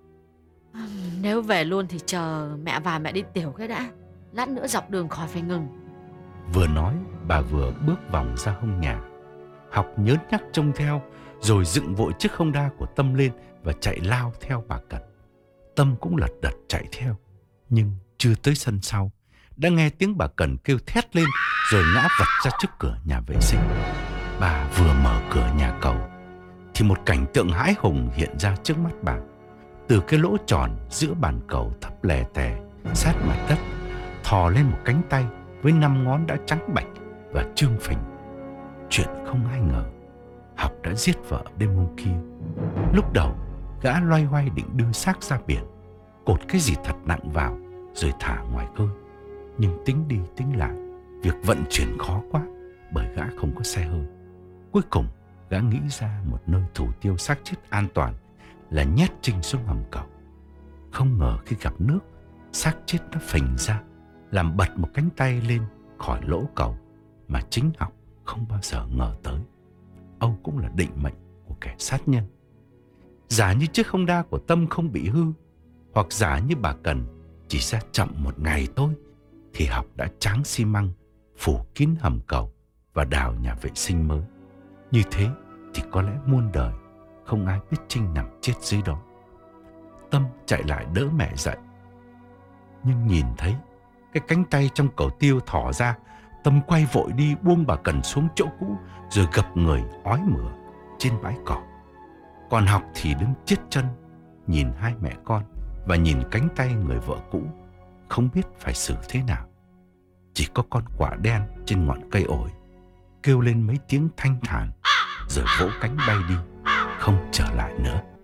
Nếu về luôn thì chờ mẹ và mẹ đi tiểu cái đã. Lát nữa dọc đường khỏi phải ngừng. Vừa nói bà vừa bước vòng ra hông nhà. Học nhớn nhắc trông theo rồi dựng vội chiếc Honda của Tâm lên và chạy lao theo bà Cần. Tâm cũng lật đật chạy theo, nhưng chưa tới sân sau đã nghe tiếng bà Cần kêu thét lên rồi ngã vật ra trước cửa nhà vệ sinh. Bà vừa mở cửa nhà cầu thì một cảnh tượng hãi hùng hiện ra trước mắt bà. Từ cái lỗ tròn giữa bàn cầu thấp lè tè sát mặt đất thò lên một cánh tay với năm ngón đã trắng bạch và trương phình. Chuyện không ai ngờ, Học đã giết vợ đêm hôm kia. Lúc đầu gã loay hoay định đưa xác ra biển, cột cái gì thật nặng vào rồi thả ngoài khơi. Nhưng tính đi tính lại, việc vận chuyển khó quá bởi gã không có xe hơi. Cuối cùng gã nghĩ ra một nơi thủ tiêu xác chết an toàn là nhét Trinh xuống hầm cầu. Không ngờ khi gặp nước, xác chết nó phình ra, làm bật một cánh tay lên khỏi lỗ cầu mà chính Học không bao giờ ngờ tới. Âu cũng là định mệnh của kẻ sát nhân. Giả như chiếc Honda của Tâm không bị hư, hoặc giả như bà Cần chỉ ra chậm một ngày thôi, thì Học đã tráng xi măng phủ kín hầm cầu và đào nhà vệ sinh mới. Như thế thì có lẽ muôn đời không ai biết Trinh nằm chết dưới đó. Tâm chạy lại đỡ mẹ dậy, nhưng nhìn thấy cái cánh tay trong cầu tiêu thỏ ra, Tâm quay vội đi buông bà Cần xuống chỗ cũ rồi gập người ói mửa trên bãi cỏ. Còn Học thì đứng chết chân nhìn hai mẹ con và nhìn cánh tay người vợ cũ, không biết phải xử thế nào. Chỉ có con quạ đen trên ngọn cây ổi kêu lên mấy tiếng thanh thản rồi vỗ cánh bay đi, không trở lại nữa.